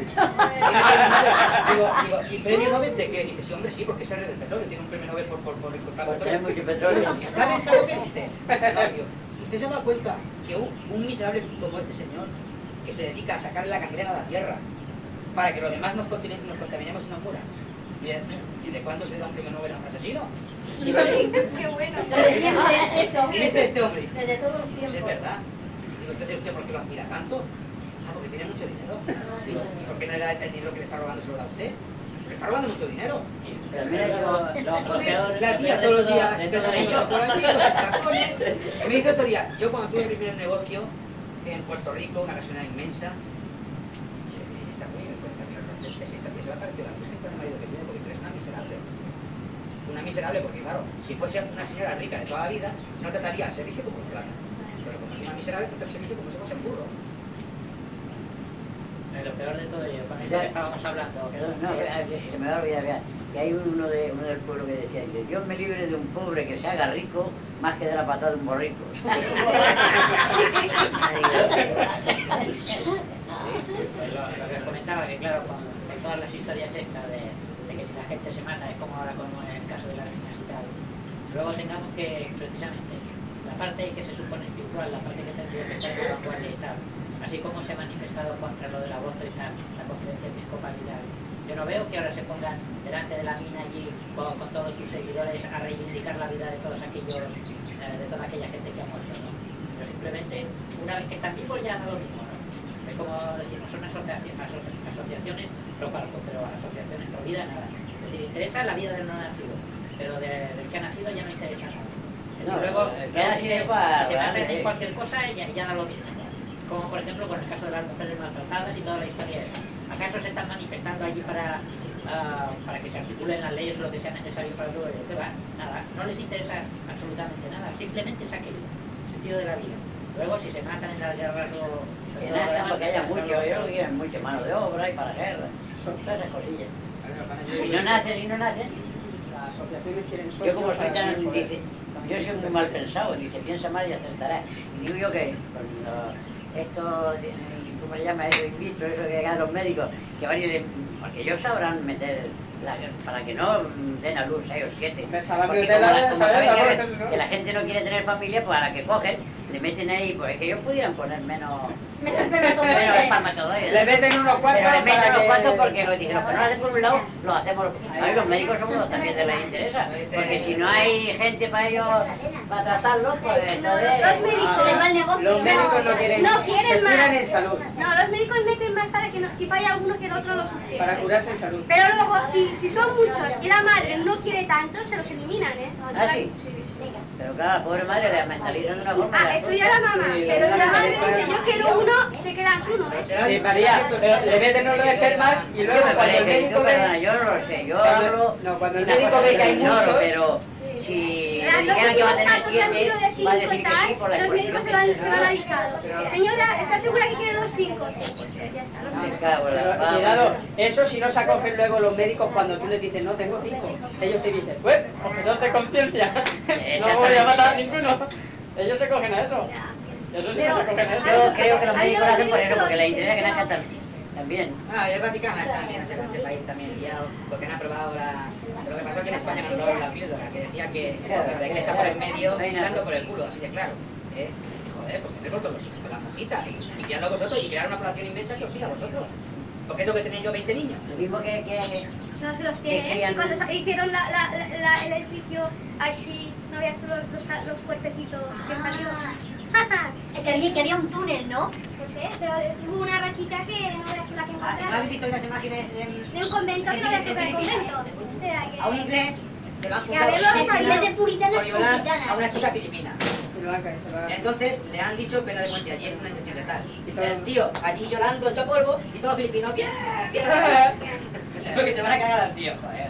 digo, digo, ¿y premio Nobel de qué? Dice, sí, hombre, sí, porque es el rey del petróleo, tiene un premio Nobel por, por, por encontrar petróleo. Mucho petróleo. ¿Está pensado lo que dice? No, digo, ¿usted se ha dado cuenta que un, un miserable como este señor, que se dedica a sacarle la cangrena a la tierra, para que los demás nos, nos contaminemos y nos muran? ¿Y de cuándo se da un premio Nobel a un asesino? Sí, Qué bueno. Desde siempre, eso. Y dice este hombre, dice, Desde todos los pues es tiempos. verdad. Digo, entonces usted, ¿por qué lo admira tanto? Ah, porque tiene mucho dinero. Digo, ¿y por qué no le da el dinero que le está robando se lo da a usted? Porque está robando mucho dinero. Pero mira, lo, lo, lo peor, La lo tía peor de todos los todo- días, de se todo pasa ello- por aquí, los tacones. Y me dice otro día, yo cuando tuve mi primer negocio en Puerto Rico, una gasolinera inmensa, esta muy en cuenta, mira, esta tía se le ha parecido la Virgen con el marido que tiene, porque tú eres una miserable. Una miserable porque, claro, si fuese una señora rica de toda la vida, no trataría al servicio como un plata. Pero como es una miserable, trata el servicio como si fuese un burro. Lo peor de todo ello, con esto Ya. que estábamos hablando, que No, no, que- se me va a olvidar, vea, que hay uno, de, uno del pueblo que decía, que Dios me libre de un pobre que se haga rico más que de la patada de un borrico. Pues lo, lo que os comentaba, que claro, con, con todas las historias estas de, de que si la gente se mata, es como ahora como en el caso de las niñas y tal, luego tengamos que, precisamente, la parte que se supone espiritual, la parte que tendría que ser la vanguardia y tal, así como se ha manifestado contra lo del aborto y tal, la conferencia episcopal y tal. Yo no veo que ahora se pongan delante de la mina allí con, con todos sus seguidores a reivindicar la vida de todos aquellos, eh, de toda aquella gente que ha muerto, ¿no? Pero simplemente, una vez que están vivos ya no lo mismo, ¿no? Es como decimos, son asociaciones, asociaciones pero, pero asociaciones no olvida nada. Es decir, interesa la vida del no nacido, pero de, del que ha nacido ya no interesa nada. Es decir, No, luego, el que ya ha si, se, nacido para- si se para- meten en cualquier cosa ya, ya da lo mismo, ¿no? Como por ejemplo con el caso de las mujeres maltratadas y toda la historia esa. ¿Acaso se están manifestando allí para, uh, para que se articulen las leyes o lo que sea necesario para todo ello? ¿Qué va? Nada, no les interesa absolutamente nada, simplemente es aquello, el sentido de la vida. Luego si se matan en las guerras o... Que nazcan porque haya mucho, yo creo que quieren mucha mano de obra y para la guerra. Son todas esas cosillas. Si no nacen, si no nacen, Las asociaciones quieren yo como soy para tan, el poder. dice, yo soy muy mal pensado, dice, piensa mal y acertará. Y digo yo que cuando esto, ¿cómo se llama? Eso in vitro, eso que hagan los médicos, que van a ir, porque ellos sabrán meter, la, para que no den a luz seis o siete. Me sabrán Porque meter como, la- la, como saber saben la que, voz, ¿no? que la gente no quiere tener familia, pues a la que cogen, le meten ahí, pues es que ellos pudieran poner menos... Menos menos espermatozoides. espermatozoides. Le meten unos cuantos Pero le meten para unos que- cuantos porque lo dicen, los que no lo hacen por un lado, lo hacemos. A los médicos somos los también les interesa. Porque si no hay gente para ellos, para tratarlos, pues entonces... Los médicos Se les va el negocio. Los médicos no quieren, No quieren se curan más. en salud, No, los médicos meten más para que no, si falla alguno que el otro lo sufre. para curarse en salud. Pero luego, si, si son muchos y la madre no quiere tanto, se los eliminan, ¿eh? No, ¿Ah, sí? sí, sí. Pero claro, la pobre madre la mentalizan de una forma... Ah, eso ya la mamá. Pero si la madre dice yo quiero uno, se quedan uno, ¿eh? Sí, María, pero le meten unos espermas y luego Yo me cuando el parece, médico yo, ve... perdona, yo no lo sé, yo Cuando- hablo... no, cuando el una médico cosa ve que hay ignoro, muchos- pero si Los le dijeran que va a tener últimos casos han siete, sido de va a cinco y decir que sí tal, por la los médicos se lo han, se lo han avisado. Señora, ¿está segura que quiere los cinco? Sí, pues ya está, los Me médicos. cago en la Pero, fama. cuidado, eso si no se acogen luego los médicos cuando tú les dices no, tengo cinco. Ellos te dicen, pues, objeción de conciencia, no voy a matar a ninguno. Ellos se cogen a eso. Eso sí que se cogen a eso. Yo creo que los médicos lo hacen por eso, porque les interesa que nazcan tam- también. Ah, y el Vaticano está también, no sé, en este país también liado, porque han aprobado la... Lo que pasó aquí en España no aprobaron la píldora, que decía que regresa por el medio dando por el culo, así de claro. ¿Eh? Joder, pues tenemos todos los hijos con las monjitas, y criarlo vosotros, y crear una población inmensa que os siga a vosotros. Porque es lo que tenéis yo veinte niños. Lo mismo que... que No se los Que tiene, ¿eh? crían- Cuando sa- hicieron la, la, la, la- el edificio aquí, ¿no veas tú los, los, ca- los cuerpecitos que salió? Que había, que había un túnel, ¿no? Pues sé, pero hubo una rachita que no veas tú la que ¿No habéis encontraron. visto las imágenes en, De un convento que no veas tú que era convento. O sea, que... a un inglés que lo han Que a ver, juzgado los En vez de puritana, por violar puritana. a una chica filipina? Se lo hagan, se lo hagan. Entonces le han dicho pena de muerte, allí es una intención letal. Y todo- El tío allí llorando, hecho polvo, y todos los filipinos, bien, bien. Porque se van a cagar al tío, joder.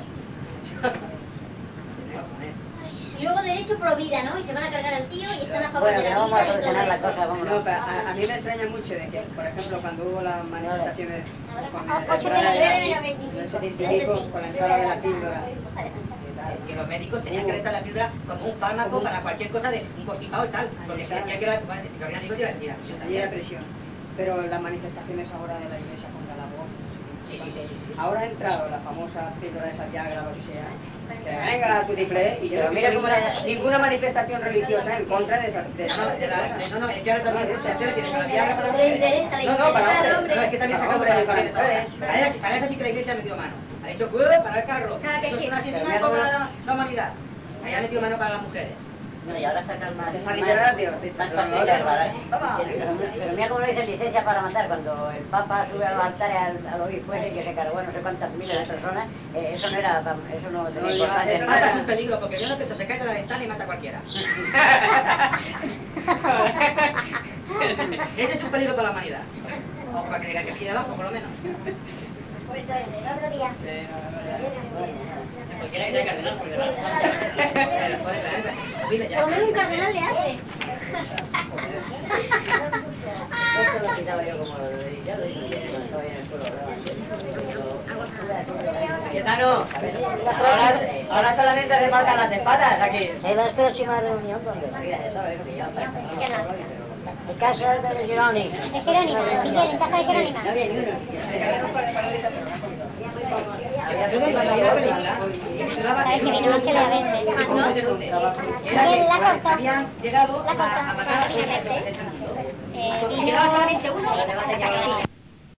Y luego derecho pro vida, ¿no? Y se van a cargar al tío y están a favor bueno, de que la no vamos a vida y todo solucionar la eso. cosa, vamos No, pero a, a mí me extraña mucho de que, por ejemplo, cuando hubo las manifestaciones con el Ocho entrada de la millones, píldora, ese científico, con la entrada de la píldora, Que los médicos tenían que rentar la píldora como un fármaco para cualquier cosa de un constipado y tal, porque se decía que era que había nivel de la tira. y era presión. Pero las manifestaciones ahora de la iglesia contra el aborto. Sí, sí, sí, sí, sí. Ahora ha entrado la famosa píldora de Viagra, lo que sea. Que venga tu triple y yo Pero no mira mira cómo ninguna, la- ninguna manifestación religiosa en contra de esas de No, no, de la, esas no, no, es que ahora también Rusia entera tiene la Viagra para Le mujeres. interesa, le No, no, para interesa. hombres. No, es que también se ha Para sacado hombres, para mujeres para ahora. mujeres. Para esa, para esa sí que la iglesia ha metido mano. Ha dicho, ¡cuidado para el carro! Claro que Eso es sí. un asesinato para la, la humanidad. Ahí ha metido mano para las mujeres. No, y ahora sacan más... De más- sanidad, tío. más pastillas para... Pero, pero mira cómo lo dicen licencia para matar, cuando el Papa sube a los altares al, al obispo ese que se cargó a no sé cuántas miles de personas, eh, eso no era, eso no tenía No, importancia. eso mata sin peligro, porque yo no pienso, se cae de la ventana y mata a cualquiera. Ese es un peligro para la humanidad. O para que diga que pide abajo, por lo menos. Por eso, el otro día. Cualquiera que sea cardenal, porque la Pero, joder, la jubile ya. Por lo menos un cardenal le hace. Esto lo quitaba yo como lo de ya lo dije cuando estaba ahí en el suelo. Cayetano, ahora, ahora solamente hace falta las espadas aquí. En la próxima reunión donde mira, de todo eso que ya pasa. El caso es de Jerónimo. De Jerónimo, Miguel, en casa de Jerónimo. No había ni uno. Había Yo de la primera película, Parece que no, que la vende. era que habían llegado a, a matar a todos los del mundo. Eh, vino solamente uno.